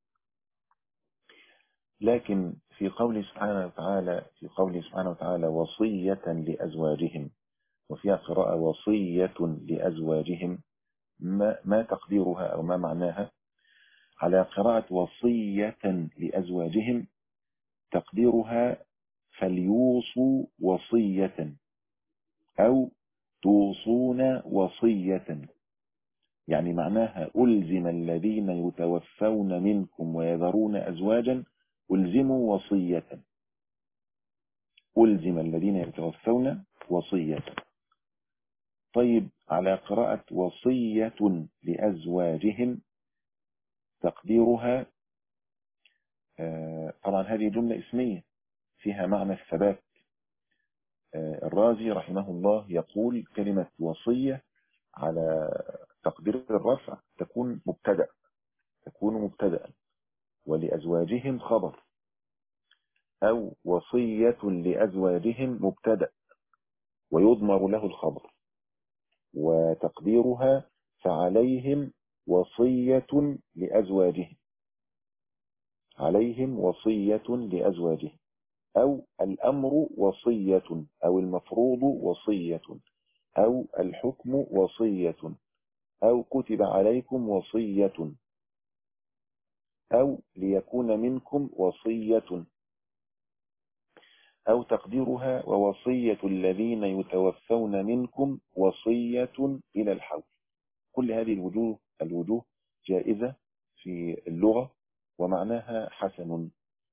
لكن في قوله سبحانه وتعالى في قوله سبحانه وتعالى وصية لأزواجهم، وفيها قراءة وصية لأزواجهم، ما, ما تقديرها أو ما معناها؟ على قراءة وصية لأزواجهم تقديرها فليوصوا وصية أو توصون وصية، يعني معناها ألزم الذين يتوفون منكم ويذرون أزواجا ألزموا وصية، ألزم الذين يتوفون وصية. طيب على قراءة وصية لأزواجهم تقديرها، طبعا هذه جملة اسمية فيها معنى الثبات. الرازي رحمه الله يقول كلمة وصية على تقدير الرفع تكون مبتدأ تكون مبتدأ ولأزواجهم خبر، أو وصية لأزواجهم مبتدأ ويضمر له الخبر، وتقديرها فعليهم وصية لأزواجهم، عليهم وصية لأزواجهم، أو الأمر وصية، أو المفروض وصية، أو الحكم وصية، أو كتب عليكم وصية، أو ليكون منكم وصية، أو تقديرها ووصية الذين يتوفون منكم وصية إلى الحول. كل هذه الوجوه الوجوه جائزة في اللغة ومعناها حسن.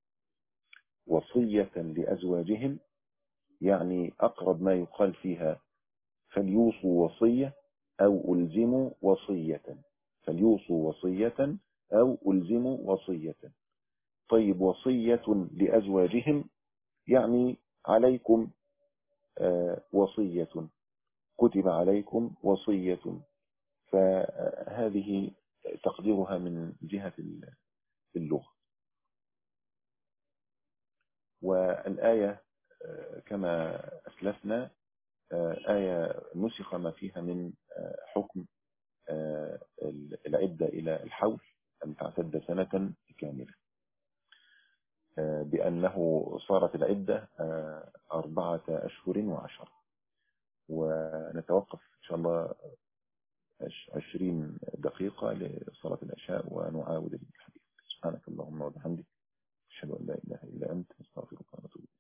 وصية لأزواجهم يعني أقرب ما يقال فيها فليوصوا وصية أو ألزموا وصية، فليوصوا وصية أو ألزموا وصية. طيب وصية لأزواجهم يعني عليكم وصية، كتب عليكم وصية، فهذه تقديرها من جهة اللغة. والآية كما أسلفنا آية نسخ ما فيها من حكم العدة إلى الحول أن تعتد سنة كاملة، بأنه صارت العدة أربعة أشهر وعشر. ونتوقف إن شاء الله عشرين دقيقة لصلاة العشاء ونعاود الحديث. سبحانك اللهم وبحمدك أشهد أن لا إله إلا أنت أستغفرك ونتوب إليك.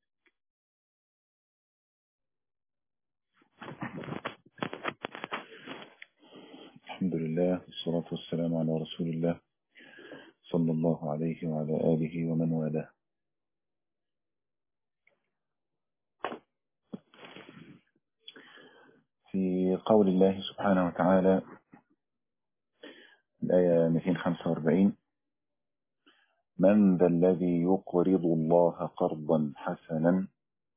الحمد لله والصلاة والسلام على رسول الله صلى الله عليه وعلى آله ومن والاه. في قول الله سبحانه وتعالى الآية مئتين وخمسة وأربعين: من ذا الذي يقرض الله قرضا حسنا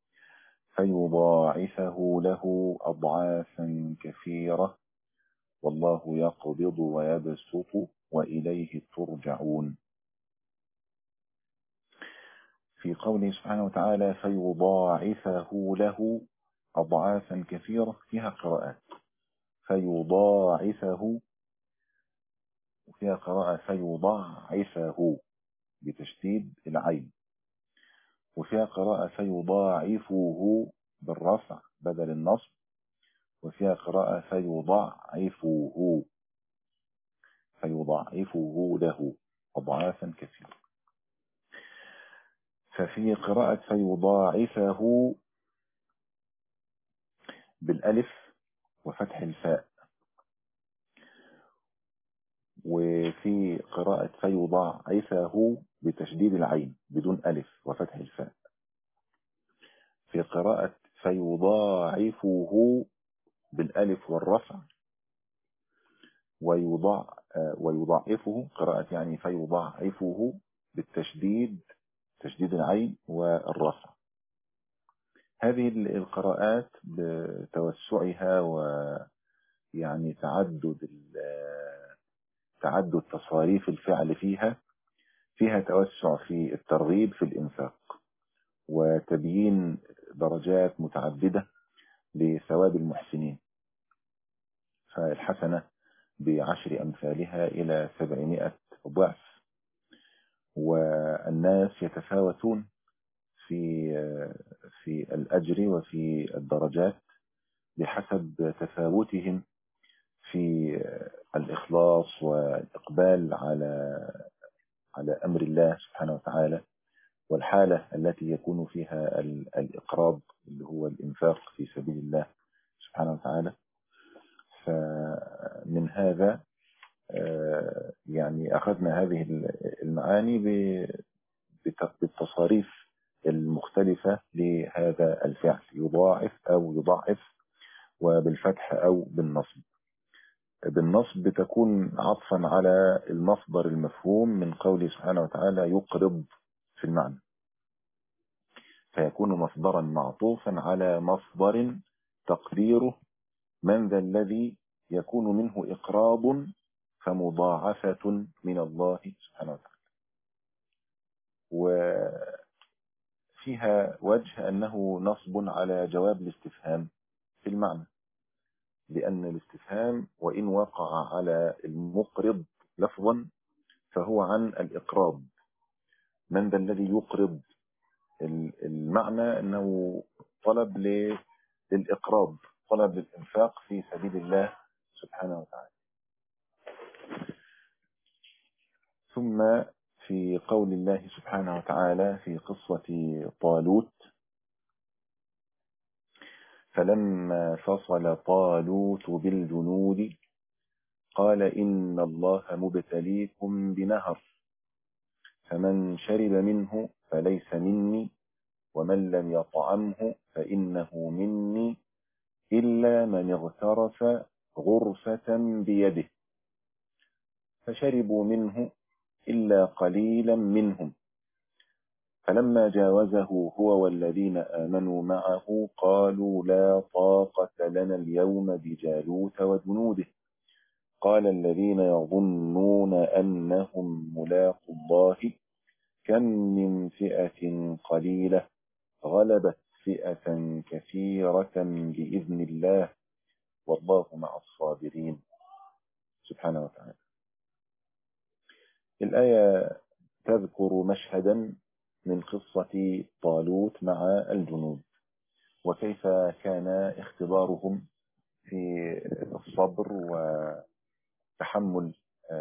فيضاعفه له أضعافا كثيرة والله يقبض ويبسط وإليه ترجعون. في قوله سبحانه وتعالى فيضاعفه له أضعافا كثيرة فيها قراءات، فيضاعفه، وفيها قراءة فيضاعفه بتشديد العين، وفيها قراءة فيضاعفه بالرفع بدل النصب، وفيها قراءة فيضاعفه فيضاعفه له أضعافا كثيرة. ففي قراءة فيضاعفه بالألف وفتح الفاء. وفي قراءة فيضاعفه بتشديد العين بدون ألف وفتح الفاء. في قراءة فيضاعفه بالألف والرفع، ويضاع ويضاعفه قراءة يعني فيضاعفه بالتشديد، تشديد العين والرفع. هذه القراءات بتوسعها ويعني تعدد تعدد تصاريف الفعل فيها فيها توسع في الترغيب في الإنفاق، وتبيين درجات متعددة لثواب المحسنين. فالحسنة بعشر أمثالها إلى سبعمائة ضعف، والناس يتفاوتون في في الأجر وفي الدرجات بحسب تفاوتهم في الإخلاص والإقبال على على أمر الله سبحانه وتعالى، والحالة التي يكون فيها الإقراض اللي هو الإنفاق في سبيل الله سبحانه وتعالى. فمن هذا يعني أخذنا هذه المعاني بالتصاريف المختلفة لهذا الفعل، يضاعف أو يضاعف، وبالفتح أو بالنصب. بالنصب بتكون عطفا على المصدر المفهوم من قوله سبحانه وتعالى يقرض في المعنى، فيكون مصدرا معطوفا على مصدر تقديره من ذا الذي يكون منه إقراض فمضاعفة من الله سبحانه وتعالى. وفيها وجه أنه نصب على جواب الاستفهام في المعنى، لأن الاستفهام وإن وقع على المقرض لفظا فهو عن الإقراض، من ذا الذي يقرض، المعنى أنه طلب للإقراض، طلب للإنفاق في سبيل الله سبحانه وتعالى. ثم في قول الله سبحانه وتعالى في قصة طالوت: فلما فصل طالوت بالجنود قال إن الله مبتليكم بنهر فمن شرب منه فليس مني ومن لم يطعمه فإنه مني إلا من اغترف غرفة بيده فشربوا منه إلا قليلا منهم فلما جاوزه هو والذين آمنوا معه قالوا لا طاقة لنا اليوم بجالوت وجنوده قال الذين يظنون أنهم ملاقو الله كم من فئة قليلة غلبت فئة كثيرة بإذن الله والله مع الصابرين سبحانه وتعالى. الآية تذكر مشهدا من قصة طالوت مع الجنود، وكيف كان اختبارهم في الصبر وتحمل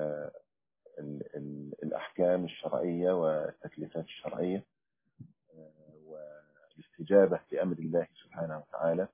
الأحكام الشرعية والتكليفات الشرعية والاستجابة لأمر الله سبحانه وتعالى.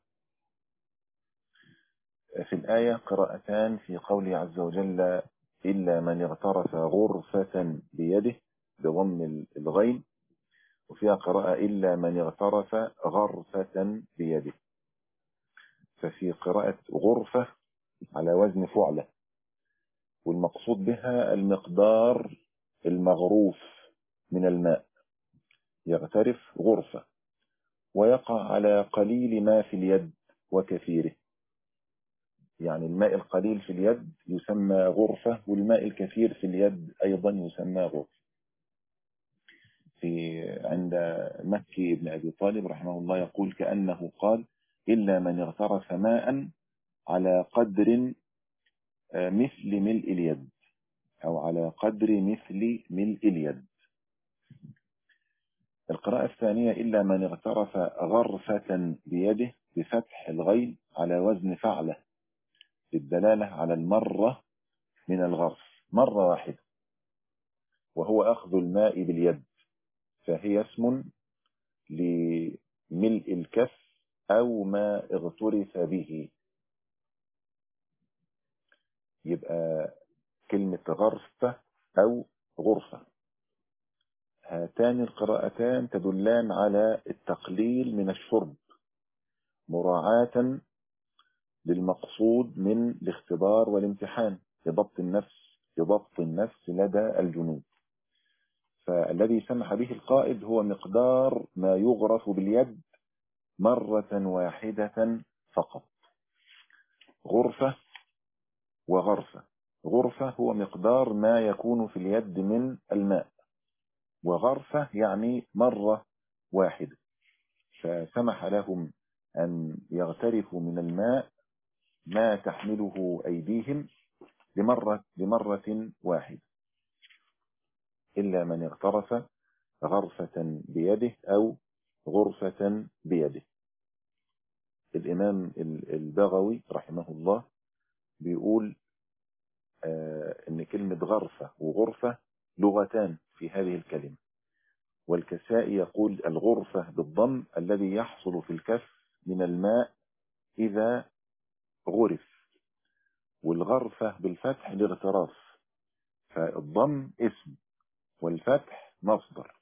في الآية قراءتان في قوله عز وجل إلا من اغترف غرفة بيده بضم الغين، وفيها قراءة إلا من اغترف غرفة بيده. ففي قراءة غرفة على وزن فعلة، والمقصود بها المقدار المغروف من الماء، يغترف غرفة ويقع على قليل ما في اليد وكثيره، يعني الماء القليل في اليد يسمى غرفة والماء الكثير في اليد أيضا يسمى غرفة. في عند مكي بن أبي طالب رحمه الله يقول كأنه قال إلا من اغترف ماء على قدر مثل ملء اليد أو على قدر مثل ملء اليد. القراءة الثانية إلا من اغترف غرفة بيده بفتح الغين على وزن فعلة للدلالة على المرة من الغرف، مرة واحدة، وهو أخذ الماء باليد، فهي اسم لملء الكف أو ما اغترف به. يبقى كلمة غرفة أو غرفة، هاتان القراءتان تدلان على التقليل من الشرب مراعاة للمقصود من الاختبار والامتحان لضبط النفس لضبط النفس لدى الجنود. فالذي سمح به القائد هو مقدار ما يغرف باليد مرة واحدة فقط. غرفة وغرفة. غرفة هو مقدار ما يكون في اليد من الماء، وغرفة يعني مرة واحدة. فسمح لهم أن يغترفوا من الماء ما تحمله أيديهم لمرة, لمرة واحدة، إلا من اغترف غرفة بيده أو غرفة بيده. الإمام البغوي رحمه الله بيقول آه إن كلمة غرفة وغرفة لغتان في هذه الكلمة. والكسائي يقول الغرفة بالضم الذي يحصل في الكف من الماء إذا غرف، والغرفة بالفتح الاغتراف. فالضم اسم والفتح مصدر.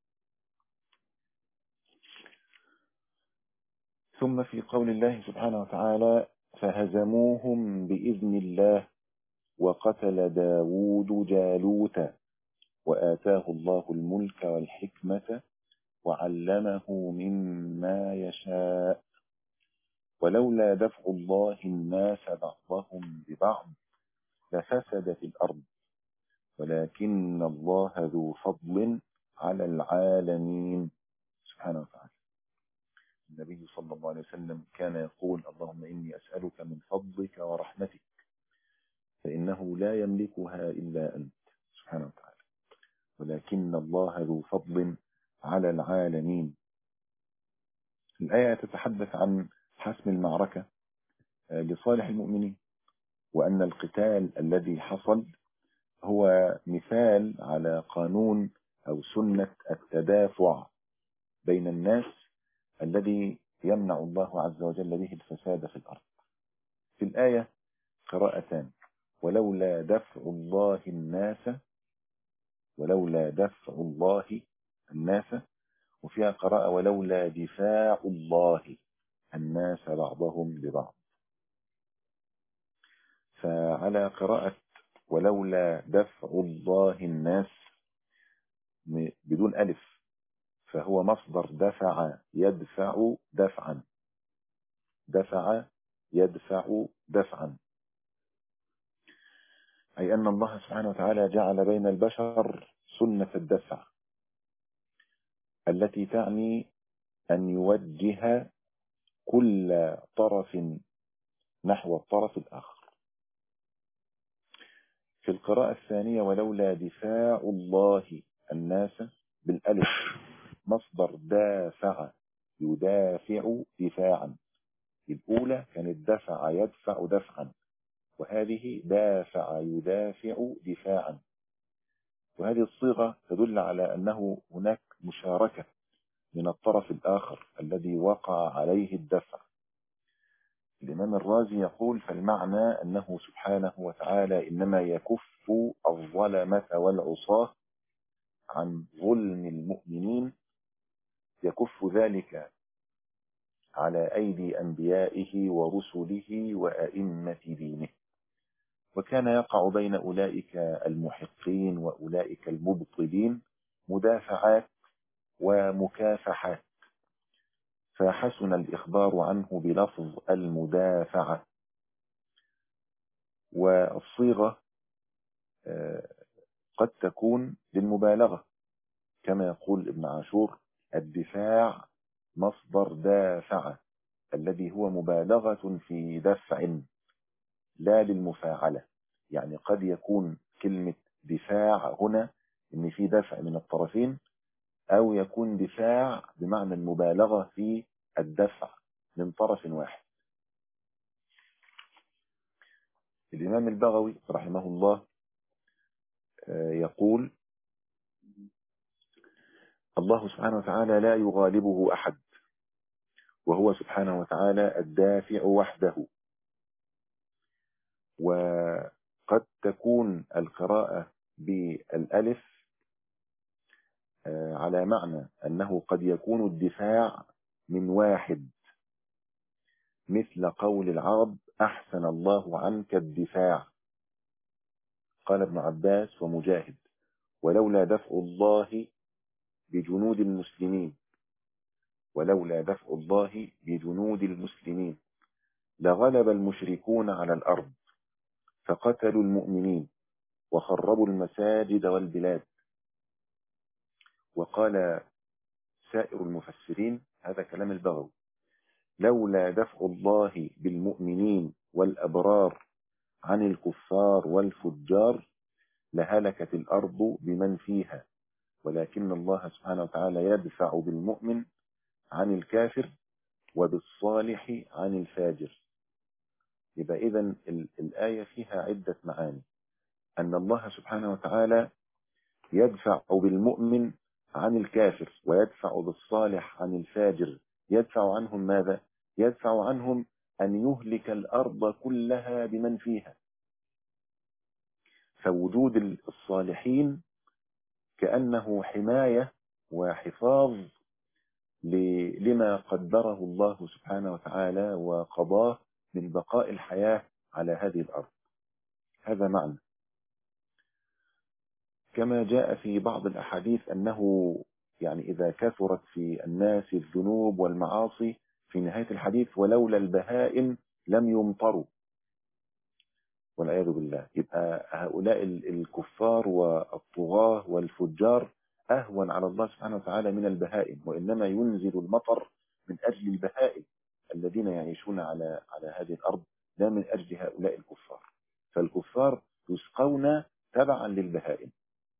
ثم في قول الله سبحانه وتعالى فهزموهم بإذن الله وقتل داود جالوت وآتاه الله الملك والحكمة وعلمه مما يشاء ولولا دفع الله الناس بعضهم ببعض لفسدت الأرض ولكن الله ذو فضل على العالمين سبحانه وتعالى. النبي صلى الله عليه وسلم كان يقول اللهم إني أسألك من فضلك ورحمتك فإنه لا يملكها إلا أنت سبحانه وتعالى ولكن الله ذو فضل على العالمين. الآية تتحدث عن حسم المعركة لصالح المؤمنين، وأن القتال الذي حصل هو مثال على قانون أو سنة التدافع بين الناس الذي يمنع الله عز وجل به الفساد في الأرض. في الآية قراءتان، ولولا دفع الله الناس، ولولا دفع الله الناس، وفيها قراءة ولولا دفاع الله الناس بعضهم ببعض. فعلى قراءة ولولا دفع الله الناس بدون ألف فهو مصدر دفع يدفع دفعا، دفع يدفع دفعا، أي أن الله سبحانه وتعالى جعل بين البشر سنة الدفع التي تعني أن يوجه كل طرف نحو الطرف الآخر. في القراءة الثانية ولولا دفاع الله الناس بالألف مصدر دافع يدافع دفاعا. الأولى كانت دفع يدفع دفعا، وهذه دافع يدافع دفاعا. وهذه الصيغة تدل على أنه هناك مشاركة من الطرف الآخر الذي وقع عليه الدفع. الإمام الرازي يقول فالمعنى أنه سبحانه وتعالى إنما يكف الظلمة والعصاة عن ظلم المؤمنين، يكف ذلك على أيدي أنبيائه ورسله وأئمة دينه، وكان يقع بين أولئك المحقين وأولئك المبطلين مدافعات ومكافحات، فحسن الإخبار عنه بلفظ المدافعة. والصيغة قد تكون للمبالغة كما يقول ابن عاشور الدفاع مصدر دافع الذي هو مبالغة في دفع لا للمفاعلة. يعني قد يكون كلمة دفاع هنا إن في دفع من الطرفين، أو يكون دفاع بمعنى المبالغة في الدفع من طرف واحد. الإمام البغوي رحمه الله يقول الله سبحانه وتعالى لا يغالبه أحد وهو سبحانه وتعالى الدافع وحده. وقد تكون القراءة بالألف على معنى أنه قد يكون الدفاع من واحد، مثل قول العرب أحسن الله عنك الدفاع. قال ابن عباس ومجاهد: ولولا دفع الله بجنود المسلمين ولولا دفع الله بجنود المسلمين لغلب المشركون على الأرض فقتلوا المؤمنين وخربوا المساجد والبلاد. وقال سائر المفسرين، هذا كلام البغوي: لولا دفع الله بالمؤمنين والأبرار عن الكفار والفجار لهلكت الأرض بمن فيها، ولكن الله سبحانه وتعالى يدفع بالمؤمن عن الكافر وبالصالح عن الفاجر. يبقى إذن الآية فيها عدة معاني: أن الله سبحانه وتعالى يدفع بالمؤمن عن الكافر ويدفع بالصالح عن الفاجر. يدفع عنهم ماذا؟ يدفع عنهم أن يهلك الأرض كلها بمن فيها. فوجود الصالحين كأنه حماية وحفاظ لما قدره الله سبحانه وتعالى وقضاه من بقاء الحياة على هذه الأرض. هذا معنى. كما جاء في بعض الأحاديث أنه يعني إذا كثرت في الناس الذنوب والمعاصي في نهاية الحديث ولولا البهائم لم يمطروا، والعياذ بالله. يبقى هؤلاء الكفار والطغاة والفجار أهون على الله سبحانه وتعالى من البهائم، وإنما ينزل المطر من أجل البهائم الذين يعيشون على على هذه الأرض، لا من أجل هؤلاء الكفار. فالكفار يسقون تبعا للبهائم.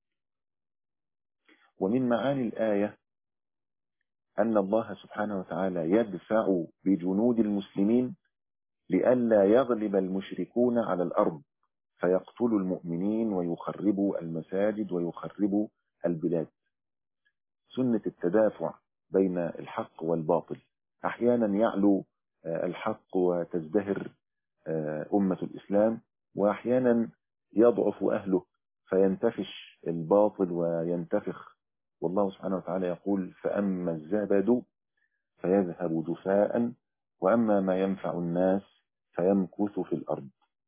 ومن معاني الآية أن الله سبحانه وتعالى يدفع بجنود المسلمين لئلا يغلب المشركون على الأرض فيقتلوا المؤمنين ويخربوا المساجد ويخربوا البلاد. سنة التدافع بين الحق والباطل. أحيانا يعلو الحق وتزدهر أمة الإسلام، وأحيانا يضعف أهله فينتفش الباطل وينتفخ. والله سبحانه وتعالى يقول: فأما الزبد فيذهب جفاء وأما ما ينفع الناس فيمكث في الأرض.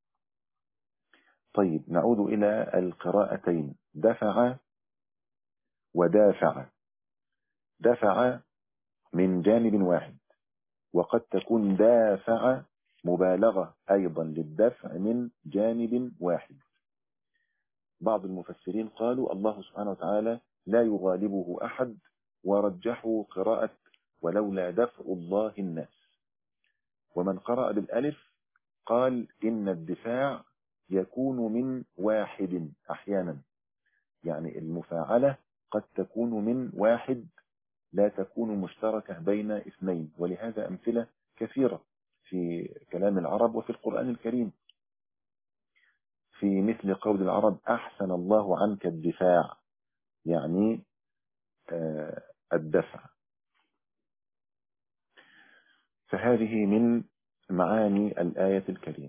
طيب، نعود إلى القراءتين: دفع ودافع. دفع من جانب واحد، وقد تكون دافع مبالغة أيضا للدفع من جانب واحد. بعض المفسرين قالوا الله سبحانه وتعالى لا يغالبه أحد، ورجحوا قراءة ولولا دفع الله الناس. ومن قرأ بالألف قال إن الدفاع يكون من واحد أحيانا، يعني المفاعلة قد تكون من واحد لا تكون مشتركة بين اثنين، ولهذا أمثلة كثيرة في كلام العرب وفي القرآن الكريم، في مثل قول العرب: أحسن الله عنك الدفاع، يعني الدفع. فهذه من معاني الآية الكريمة.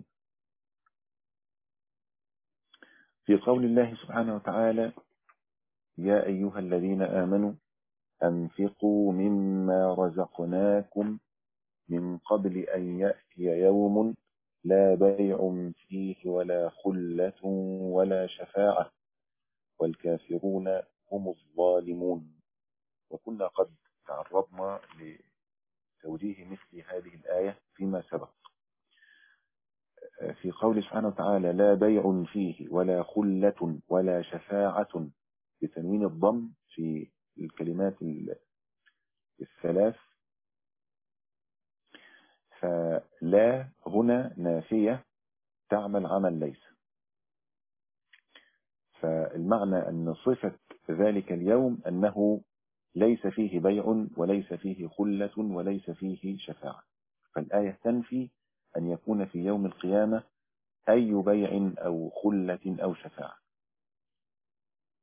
في قول الله سبحانه وتعالى: يا أيها الذين آمنوا أنفقوا مما رزقناكم من قبل أن يأتي يوم لا بيع فيه ولا خلة ولا شفاعة والكافرون هم الظالمون. وكنا قد تعرضنا لتوجيه مثل هذه الآية فيما سبق، في قول سبحانه وتعالى: لا بيع فيه ولا خلة ولا شفاعة بتنوين الضم في الكلمات الثلاث. فلا هنا نافية تعمل عمل ليس. فالمعنى أن صفة ذلك اليوم أنه ليس فيه بيع وليس فيه خلة وليس فيه شفاعة. فالآية تنفي أن يكون في يوم القيامة أي بيع أو خلة أو شفاعة،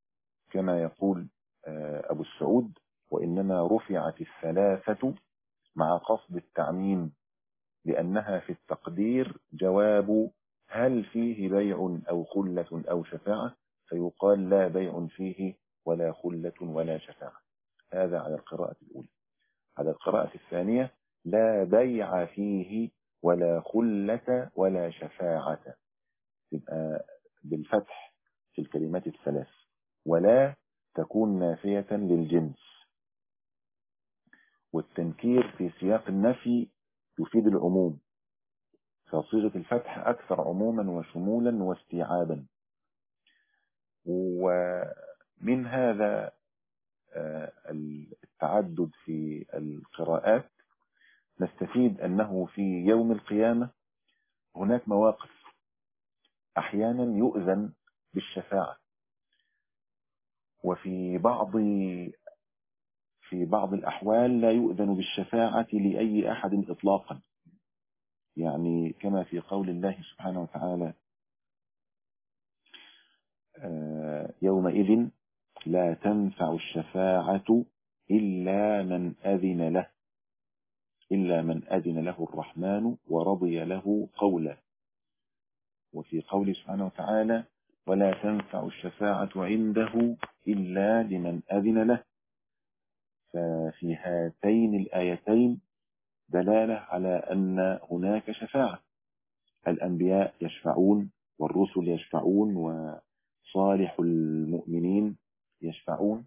كما يقول أبو السعود: وإنما رفعت الثلاثة مع قصد التعميم، لأنها في التقدير جواب هل فيه بيع أو خلة أو شفاعة، فيقال لا بيع فيه ولا خلة ولا شفاعة. هذا على القراءة الأولى. على القراءة الثانية لا بيع فيه ولا خلة ولا شفاعة، تبقى بالفتح في الكلمات الثلاث، ولا تكون نافية للجنس، والتنكير في سياق النفي يفيد العموم، فصيغة الفتح أكثر عموما وشمولا واستيعابا. ومن هذا التعدد في القراءات نستفيد أنه في يوم القيامة هناك مواقف أحيانا يؤذن بالشفاعة، وفي بعض في بعض الأحوال لا يؤذن بالشفاعة لأي أحد إطلاقا، يعني كما في قول الله سبحانه وتعالى يومئذ لا تنفع الشفاعة إلا من أذن له إلا من أذن له الرحمن ورضي له قولا. وفي قوله سبحانه وتعالى ولا تنفع الشفاعة عنده إلا لمن أذن له. ففي هاتين الآيتين دلالة على أن هناك شفاعة، الأنبياء يشفعون والرسل يشفعون وصالح المؤمنين يشفعون.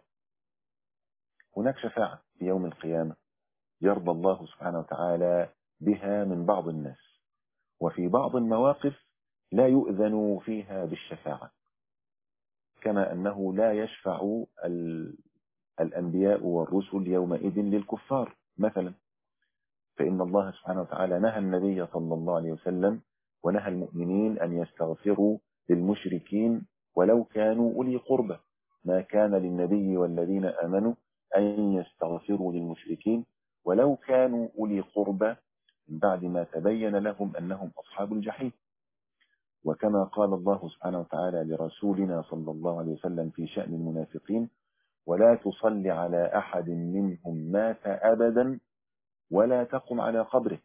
هناك شفاعة في يوم القيامة يرضى الله سبحانه وتعالى بها من بعض الناس، وفي بعض المواقف لا يؤذن فيها بالشفاعة، كما أنه لا يشفع الأنبياء والرسل يومئذ للكفار مثلا، فإن الله سبحانه وتعالى نهى النبي صلى الله عليه وسلم ونهى المؤمنين أن يستغفروا للمشركين ولو كانوا أولي قربى، ما كان للنبي والذين آمنوا أن يستغفروا للمشركين ولو كانوا أولي قربى من بعد ما تبين لهم أنهم أصحاب الجحيم. وكما قال الله سبحانه وتعالى لرسولنا صلى الله عليه وسلم في شأن المنافقين ولا تصل على أحد منهم مات أبدا ولا تقم على قبره.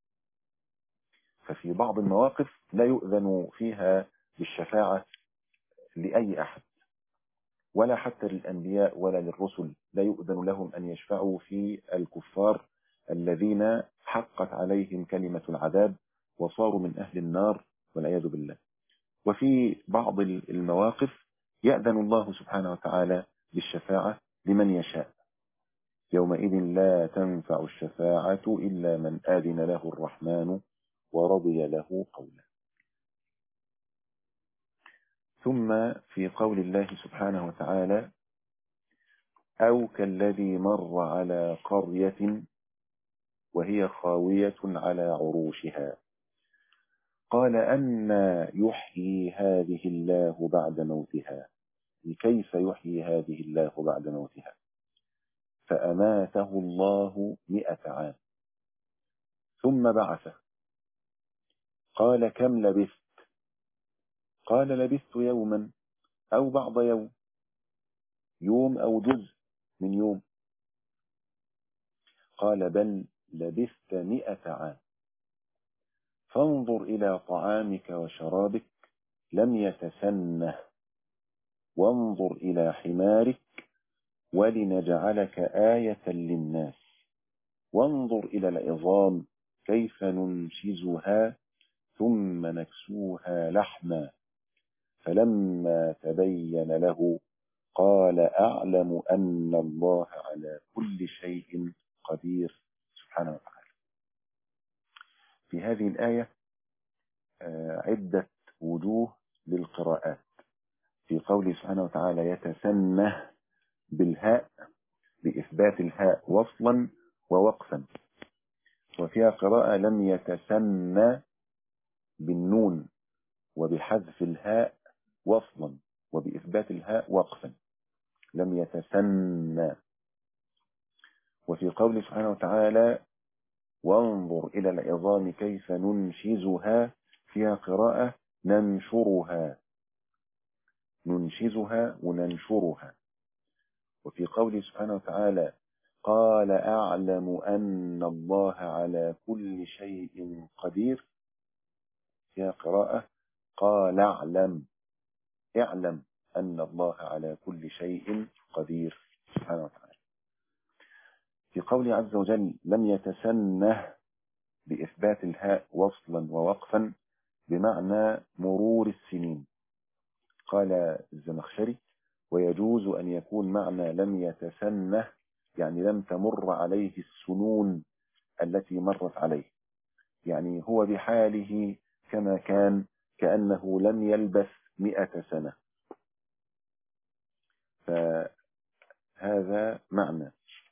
ففي بعض المواقف لا يؤذن فيها بالشفاعة لأي أحد، ولا حتى للأنبياء ولا للرسل لا يؤذن لهم أن يشفعوا في الكفار الذين حقت عليهم كلمة العذاب وصاروا من أهل النار والعياذ بالله. وفي بعض المواقف يأذن الله سبحانه وتعالى بالشفاعة لمن يشاء، يومئذ لا تنفع الشفاعة إلا من آذن له الرحمن ورضي له قولا. ثم في قول الله سبحانه وتعالى أو كالذي مر على قرية وهي خاوية على عروشها قال أنى يحيي هذه الله بعد موتها، كيف يحيي هذه الله بعد موتها؟ فأماته الله مئة عام ثم بعثه قال كم لبثت؟ قال لبثت يوما أو بعض يوم، يوم أو جزء من يوم. قال بل لبثت مئة عام، فانظر إلى طعامك وشرابك لم يتسنه، وانظر إلى حمارك ولنجعلك آية للناس، وانظر إلى العظام كيف ننشزها ثم نكسوها لحما، فلما تبين له قال أعلم أن الله على كل شيء قدير سبحانه وتعالى. في هذه الآية عدة وجوه للقراءات. في قوله سبحانه وتعالى يتسنه بالهاء بإثبات الهاء وصلا ووقفا، وفيها قراءة لم يتسنى بالنون وبحذف الهاء وصلا وبإثبات الهاء وقفا، لم يتسنى. وفي قوله سبحانه وتعالى وانظر إلى العظام كيف ننشزها فيها قراءة ننشرها، ننشزها وننشرها. وفي قوله سبحانه وتعالى قال أعلم أن الله على كل شيء قدير. فيها قراءة قال اعلم، اعلم أن الله على كل شيء قدير سبحانه وتعالى. في قول عز وجل لم يتسنه بإثبات الهاء وصلا ووقفا بمعنى مرور السنين. قال الزمخشري ويجوز أن يكون معنى لم يتسنه يعني لم تمر عليه السنون التي مرت عليه، يعني هو بحاله كما كان كأنه لم يلبث مئة سنة. فهذا معنى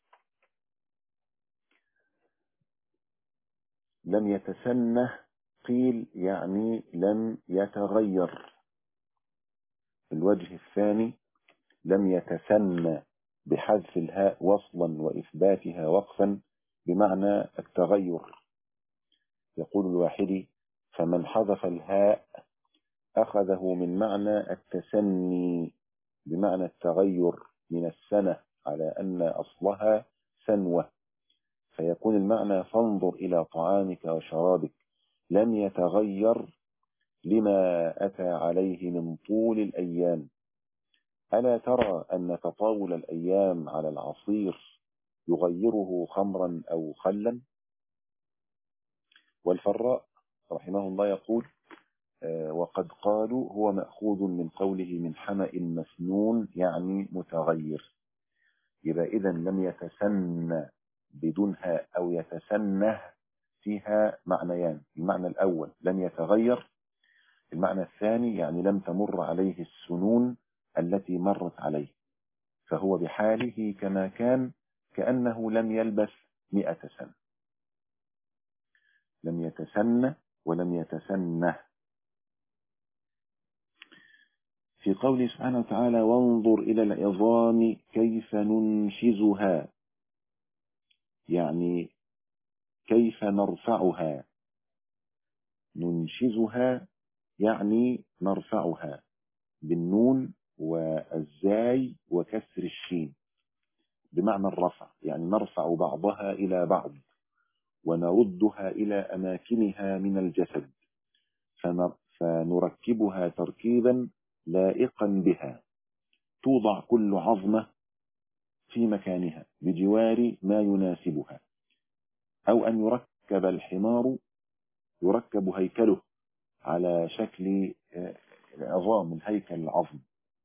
لم يتسنه. قيل يعني لم يتغير. الوجه الثاني لم يتسنى بحذف الهاء وصلا وإثباتها وقفا بمعنى التغير. يقول الواحدي فمن حذف الهاء أخذه من معنى التسني بمعنى التغير من السنة على أن أصلها سنوة، فيكون المعنى فانظر إلى طعامك وشرابك لم يتغير لما أتى عليه من طول الأيام. ألا ترى أن تطاول الأيام على العصير يغيره خمرا أو خلا؟ والفراء رحمه الله يقول آه وقد قالوا هو مأخوذ من قوله من حمأ مسنون يعني متغير. يبقى إذا لم يتسنى بدونها أو يتسنه فيها معنيان. المعنى الأول لم يتغير، المعنى الثاني يعني لم تمر عليه السنون التي مرت عليه، فهو بحاله كما كان كأنه لم يلبث مئة سنة. لم يتسنى ولم يتسنه. في قوله سبحانه وتعالى وانظر إلى العظام كيف ننشزها يعني كيف نرفعها. ننشزها يعني نرفعها بالنون والزاي وكسر الشين بمعنى الرفع، يعني نرفع بعضها إلى بعض ونردها إلى أماكنها من الجسد فنركبها تركيبا لائقا بها، توضع كل عظمة في مكانها بجوار ما يناسبها. أو أن يركب الحمار يركب هيكله على شكل عظام الهيكل العظم.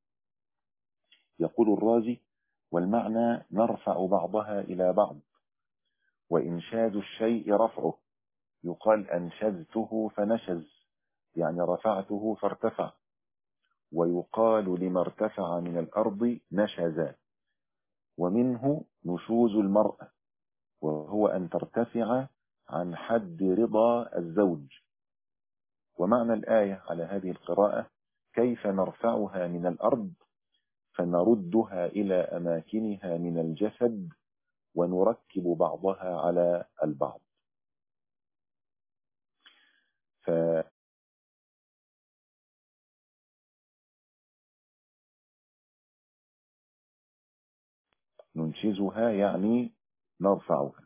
يقول الرازي والمعنى نرفع بعضها إلى بعض، وإنشاز الشيء رفعه، يقال أنشزته فنشز يعني رفعته فارتفع، ويقال لما ارتفع من الأرض نشز. ومنه نشوز المرأة وهو أن ترتفع عن حد رضا الزوج. ومعنى الآية على هذه القراءة كيف نرفعها من الأرض فنردها إلى أماكنها من الجسد ونركب بعضها على البعض. فننشزها يعني نرفعها.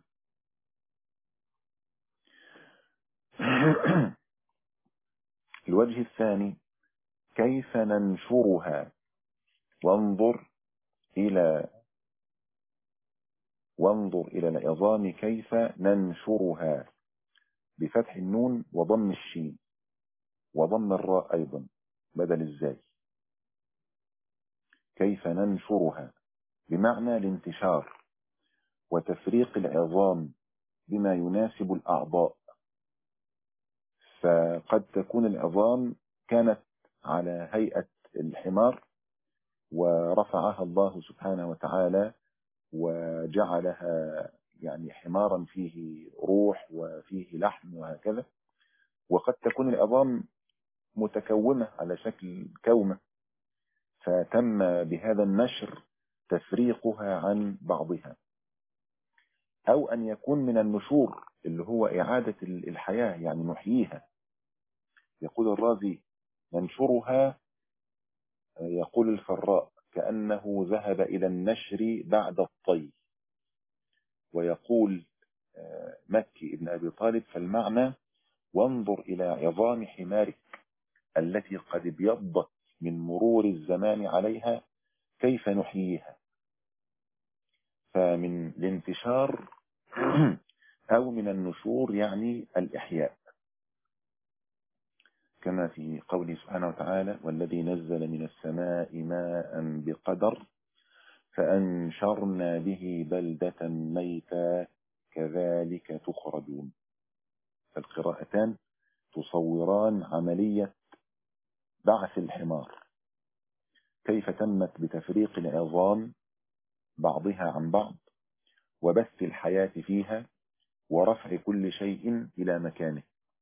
الوجه الثاني كيف ننشرها. وانظر إلى وانظر إلى العظام كيف ننشرها بفتح النون وضم الشين وضم الراء أيضا بدل الزاي. كيف ننشرها بمعنى الانتشار وتفريق العظام بما يناسب الأعضاء. فقد تكون العظام كانت على هيئة الحمار ورفعها الله سبحانه وتعالى وجعلها يعني حمارا فيه روح وفيه لحم وهكذا. وقد تكون العظام متكومة على شكل كومة، فتم بهذا النشر تفريقها عن بعضها. أو أن يكون من النشور اللي هو إعادة الحياة يعني نحييها. يقول الرازي ننشرها، يقول الفراء كأنه ذهب إلى النشر بعد الطي، ويقول مكي ابن أبي طالب فالمعنى وانظر إلى عظام حمارك التي قد ابيضت من مرور الزمان عليها كيف نحييها. فمن الانتشار أو من النشور يعني الإحياء، كما في قوله سبحانه وتعالى والذي نزل من السماء ماء بقدر فأنشرنا به بلدة ميتا كذلك تخرجون. فالقراءتان تصوران عملية بعث الحمار، كيف تمت بتفريق العظام بعضها عن بعض وبث الحياة فيها ورفع كل شيء إلى مكانه.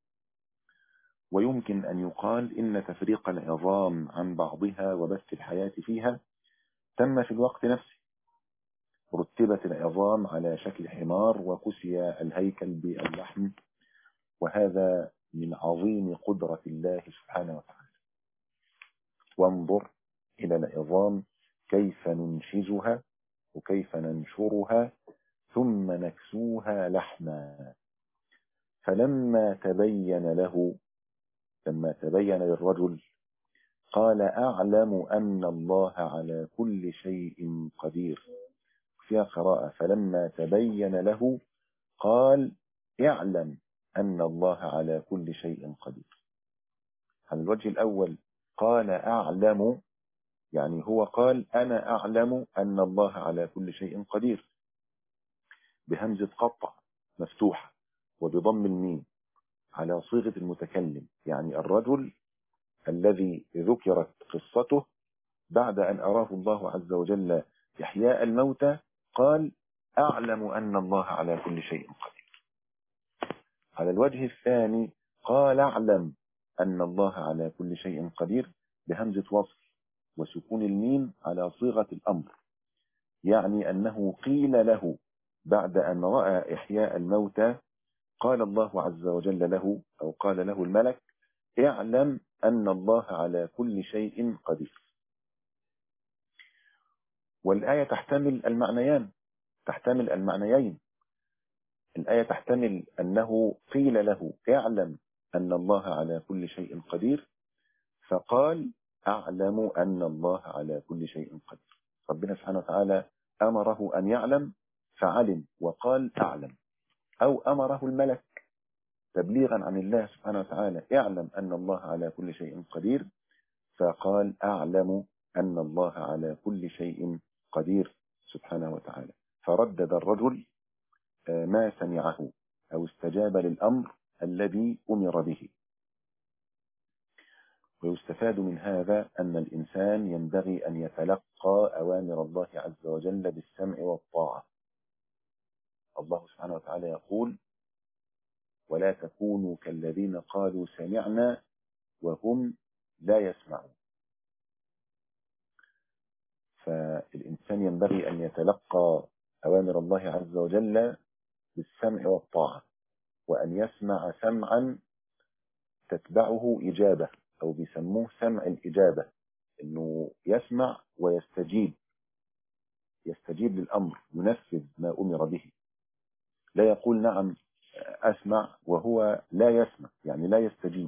ويمكن أن يقال إن تفريق العظام عن بعضها وبث الحياة فيها تم في الوقت نفسه، رتبت العظام على شكل حمار وكسي الهيكل باللحم، وهذا من عظيم قدرة الله سبحانه وتعالى. وانظر إلى العظام كيف ننشزها وكيف ننشرها ثم نكسوها لحما. فلما تبين له لما تبين للرجل قال أعلم أن الله على كل شيء قدير. فيها قراءة فلما تبين له قال اعلم أن الله على كل شيء قدير. على الوجه الأول قال أعلم، يعني هو قال أنا أعلم أن الله على كل شيء قدير بهمزة قطع مفتوحة وبضم الميم على صيغة المتكلم، يعني الرجل الذي ذكرت قصته بعد أن أراه الله عز وجل إحياء الموتى قال أعلم أن الله على كل شيء قدير. على الوجه الثاني قال أعلم أن الله على كل شيء قدير بهمزة وصل وسكون الميم على صيغة الأمر، يعني أنه قيل له بعد أن رأى إحياء الموتى قال الله عز وجل له أو قال له الملك اعلم أن الله على كل شيء قدير. والآية تحتمل المعنيان تحتمل المعنيين الآية تحتمل أنه قيل له اعلم أن الله على كل شيء قدير فقال أعلم أن الله على كل شيء قدير. ربنا سبحانه وتعالى أمره أن يعلم فعلم وقال أعلم، أو أمره الملك تبليغا عن الله سبحانه وتعالى اعلم أن الله على كل شيء قدير فقال أعلم أن الله على كل شيء قدير سبحانه وتعالى. فردد الرجل ما سمعه أو استجاب للأمر الذي أمر به. ويستفاد من هذا أن الإنسان ينبغي أن يتلقى أوامر الله عز وجل بالسمع والطاعة. الله سبحانه وتعالى يقول ولا تكونوا كالذين قالوا سمعنا وهم لا يسمعون. فالإنسان ينبغي أن يتلقى أوامر الله عز وجل بالسمع والطاعة، وأن يسمع سمعا تتبعه إجابة، أو بيسموه سمع الإجابة، إنه يسمع ويستجيب يستجيب للأمر، ينفذ ما أمر به. لا يقول نعم أسمع وهو لا يسمع، يعني لا يستجيب.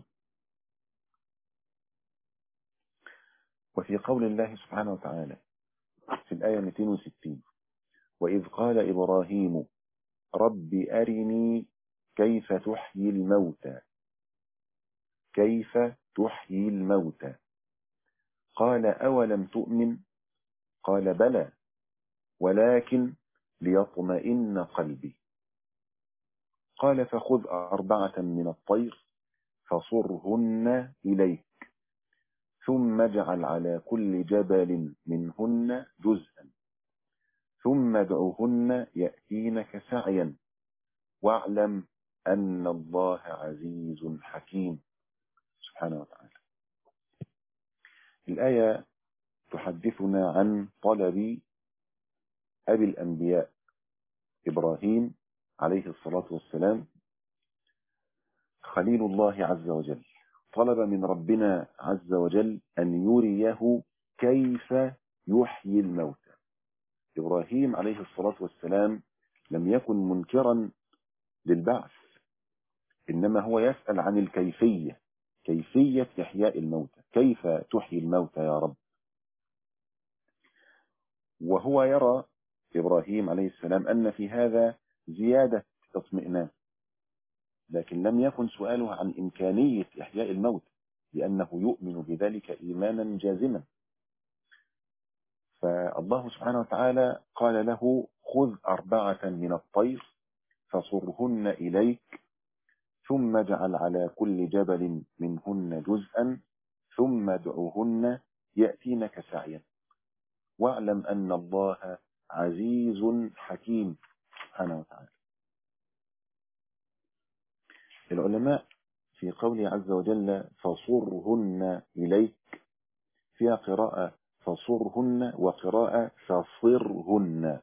وفي قول الله سبحانه وتعالى في الآية مئتين وستين وإذ قال إبراهيم رب أرني كيف تحيي الموتى كيف تحيي الموتى قال أولم تؤمن قال بلى ولكن ليطمئن قلبي قال فخذ أربعة من الطير فصرهن إليك ثم اجعل على كل جبل منهن جزءا ثم ادعوهن يأتينك سعيا واعلم أن الله عزيز حكيم سبحانه وتعالى. الآية تحدثنا عن طلب أبي الأنبياء إبراهيم عليه الصلاة والسلام خليل الله عز وجل، طلب من ربنا عز وجل أن يريه كيف يحيي الموتى. إبراهيم عليه الصلاة والسلام لم يكن منكرا للبعث، إنما هو يسأل عن الكيفية، كيفية إحياء الموتى، كيف تحيي الموتى يا رب. وهو يرى إبراهيم عليه السلام أن في هذا زيادة اطمئنان، لكن لم يكن سؤاله عن إمكانية إحياء الموت، لأنه يؤمن بذلك إيمانا جازما. فالله سبحانه وتعالى قال له: خذ أربعة من الطير فصرهن إليك، ثم اجعل على كل جبل منهن جزءا، ثم ادعوهن يأتينك سعيا، واعلم أن الله عزيز حكيم سبحانه وتعالى. العلماء في قوله عز وجل فصرهن إليك فيها قراءة فصرهن وقراءة فصرهن.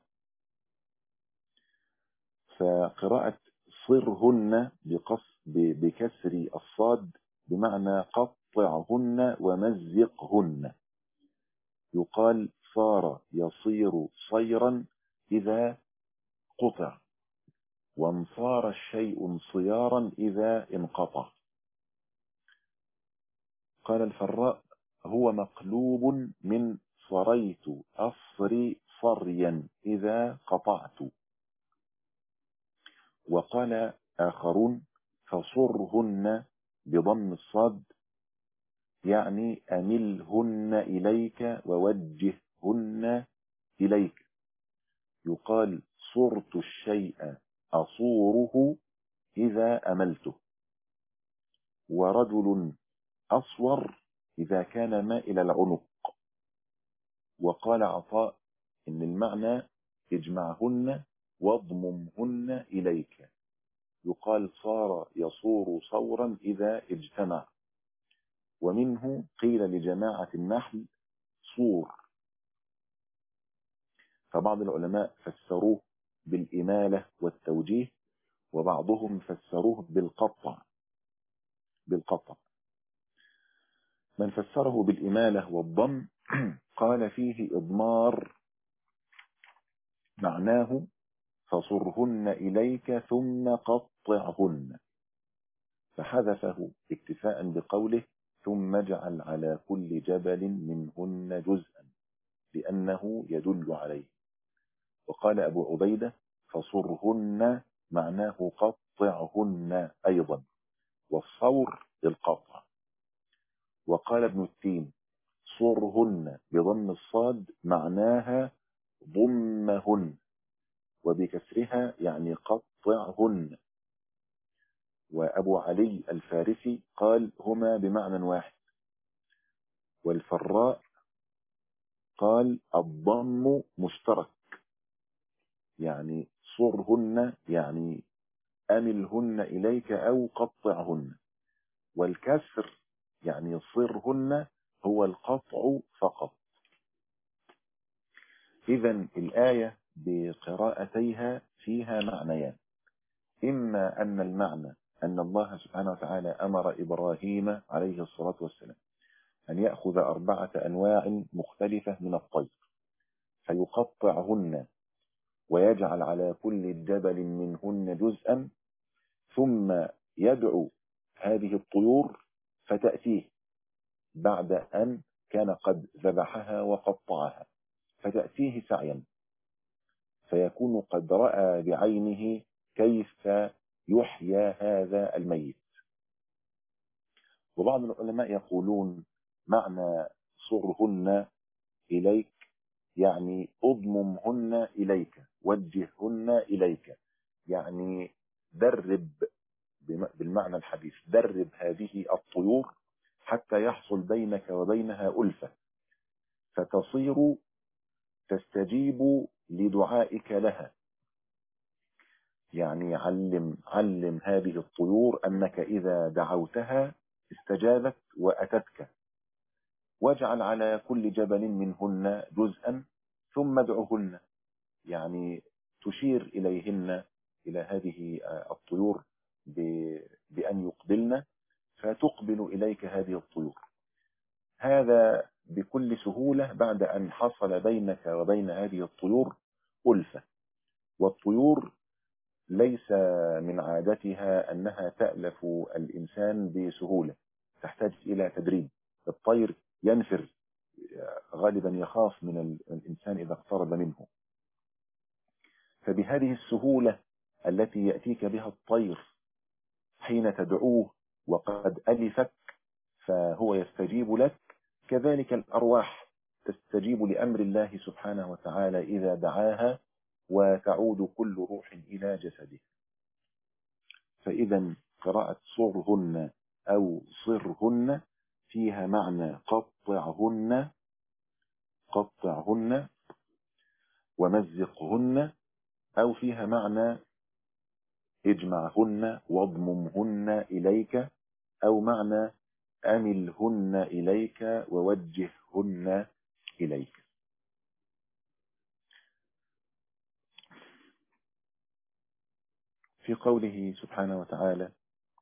فقراءة صرهن بكسر الصاد بمعنى قطعهن ومزقهن. يقال صار يصير صيرا إذا قطع، وانصار الشيء صيارا إذا انقطع. قال الفراء هو مقلوب من صريت أصري صريا إذا قطعت. وقال آخرون فصرهن بضم الصاد يعني أملهن إليك ووجههن إليك. يقال صرت الشيء أصوره إذا أملته. ورجل أصور إذا كان مائل العنق. وقال عطاء إن المعنى اجمعهن واضممهن إليك. يقال صار يصور صورا إذا اجتمع. ومنه قيل لجماعة النحل صور. فبعض العلماء فسروه بالإمالة والتوجيه، وبعضهم فسروه بالقطع بالقطع. من فسره بالإمالة والضم قال فيه إضمار، معناه فصرهن إليك ثم قطعهن، فحذفه اكتفاء بقوله ثم اجعل على كل جبل منهن جزءا، لأنه يدل عليه. وقال أبو عبيدة فصرهن معناه قطعهن أيضا، والصور القطع. وقال ابن التين صرهن بضم الصاد معناها ضمهن، وبكسرها يعني قطعهن. وأبو علي الفارسي قال هما بمعنى واحد. والفراء قال الضم مشترك، يعني صرهن يعني أملهن إليك أو قطعهن، والكسر يعني صرهن هو القطع فقط. إذن الآية بقراءتيها فيها معنيان: إما أن المعنى أن الله سبحانه وتعالى أمر إبراهيم عليه الصلاة والسلام أن يأخذ أربعة أنواع مختلفة من الطير فيقطعهن ويجعل على كل جبل منهن جزءا، ثم يدعو هذه الطيور فتأتيه بعد أن كان قد ذبحها وقطعها، فتأتيه سعيا، فيكون قد رأى بعينه كيف يحيى هذا الميت. وبعض العلماء يقولون معنى صرهن إليك يعني اضممهن إليك، وجههن إليك، يعني درب بالمعنى الحديث، درب هذه الطيور حتى يحصل بينك وبينها ألفة، فتصير تستجيب لدعائك لها. يعني علم علم هذه الطيور أنك إذا دعوتها استجابت وأتتك. واجعل على كل جبل منهن جزءا ثم ادعهن، يعني تشير إليهن إلى هذه الطيور بأن يقبلن، فتقبل إليك هذه الطيور. هذا بكل سهولة بعد أن حصل بينك وبين هذه الطيور ألفة. والطيور ليس من عادتها أنها تألف الإنسان بسهولة، تحتاج إلى تدريب. الطير ينفر، غالبا يخاف من الإنسان إذا اقترب منه. فبهذه السهولة التي يأتيك بها الطير حين تدعوه وقد ألفك فهو يستجيب لك، كذلك الأرواح تستجيب لأمر الله سبحانه وتعالى إذا دعاها، وتعود كل روح إلى جسده. فإذا قراءة صرهن أو صرهن فيها معنى قطعهن قطعهن ومزقهن، أو فيها معنى اجمعهن واضممهن إليك، أو معنى أملهن إليك ووجههن إليك. في قوله سبحانه وتعالى: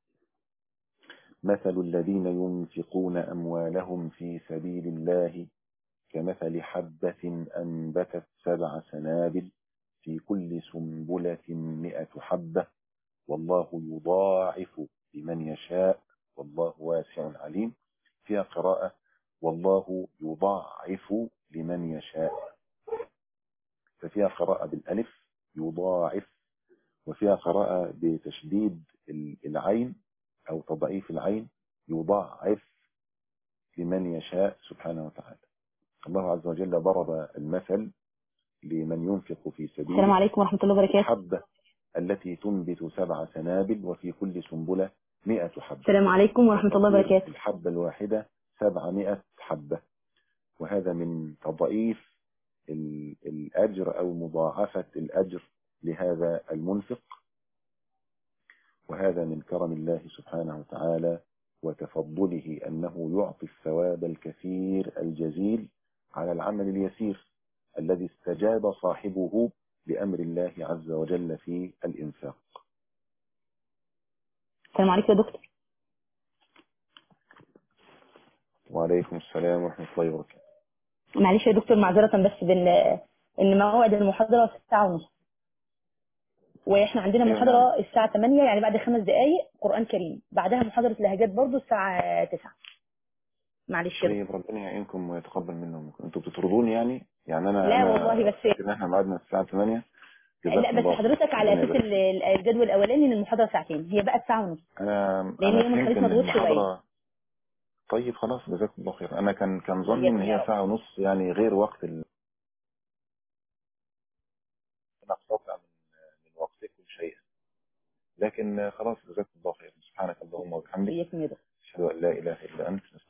مثل الذين ينفقون أموالهم في سبيل الله كمثل حبة أنبتت سبع سنابل في كل سنبلة مئة حبة والله يضاعف لمن يشاء والله واسع عليم. فيها قراءة والله يضاعف لمن يشاء، ففيها قراءة بالألف يضاعف، وفيها قراءة بتشديد العين أو تضعيف العين يضاعف لمن يشاء سبحانه وتعالى. الله عز وجل ضرب المثل لمن ينفق في سبيله. السلام عليكم ورحمة الله وبركاته. الحبة التي تنبت سبع سنابل وفي كل سنبلة مئة حبة. السلام عليكم ورحمة الله وبركاته. الحبة الواحدة سبعمائة حبة، وهذا من تضعيف الأجر أو مضاعفة الأجر لهذا المنفق، وهذا من كرم الله سبحانه وتعالى وتفضله أنه يعطي الثواب الكثير الجزيل على العمل اليسير الذي استجاب صاحبه لأمر الله عز وجل في الإنفاق. السلام عليكم يا دكتور. وعليكم السلام ورحمة الله وبركاته. معلش يا دكتور، معذرة بس بال إن موعد المحاضرة الساعة ونص، وإحنا عندنا أيوة نعم. محاضرة الساعة ثمانية، يعني بعد خمس دقايق قرآن كريم، بعدها محاضرة لهجات برضو الساعة تسعة. معلش يا دكتور. طيب ربنا يعينكم ويتقبل منكم. انتوا بتطردوني يعني يعني انا لا انا والله، بس فاكر ان احنا ميعادنا الساعه ثمانية. لا جزاكم بس الله خير. حضرتك على ربنا أساس يبارك ال- فيك. ال- الجدول الأولاني إن المحاضرة ساعتين، هي بقت ساعة ونص انا لأن انا يوم فهمت الخميس ان مضغوط شوية. المحاضره. طيب خلاص جزاكم الله خير. انا كان كان ظني ان وإياكم يا هي رب. ساعه ونص، يعني غير وقت ال... انا اقتطع من من وقتكم شيئا، لكن خلاص جزاكم الله خير. سبحانك اللهم وبحمدك، وإياكم يا دكتور. اشهد ان لا اله الا انت.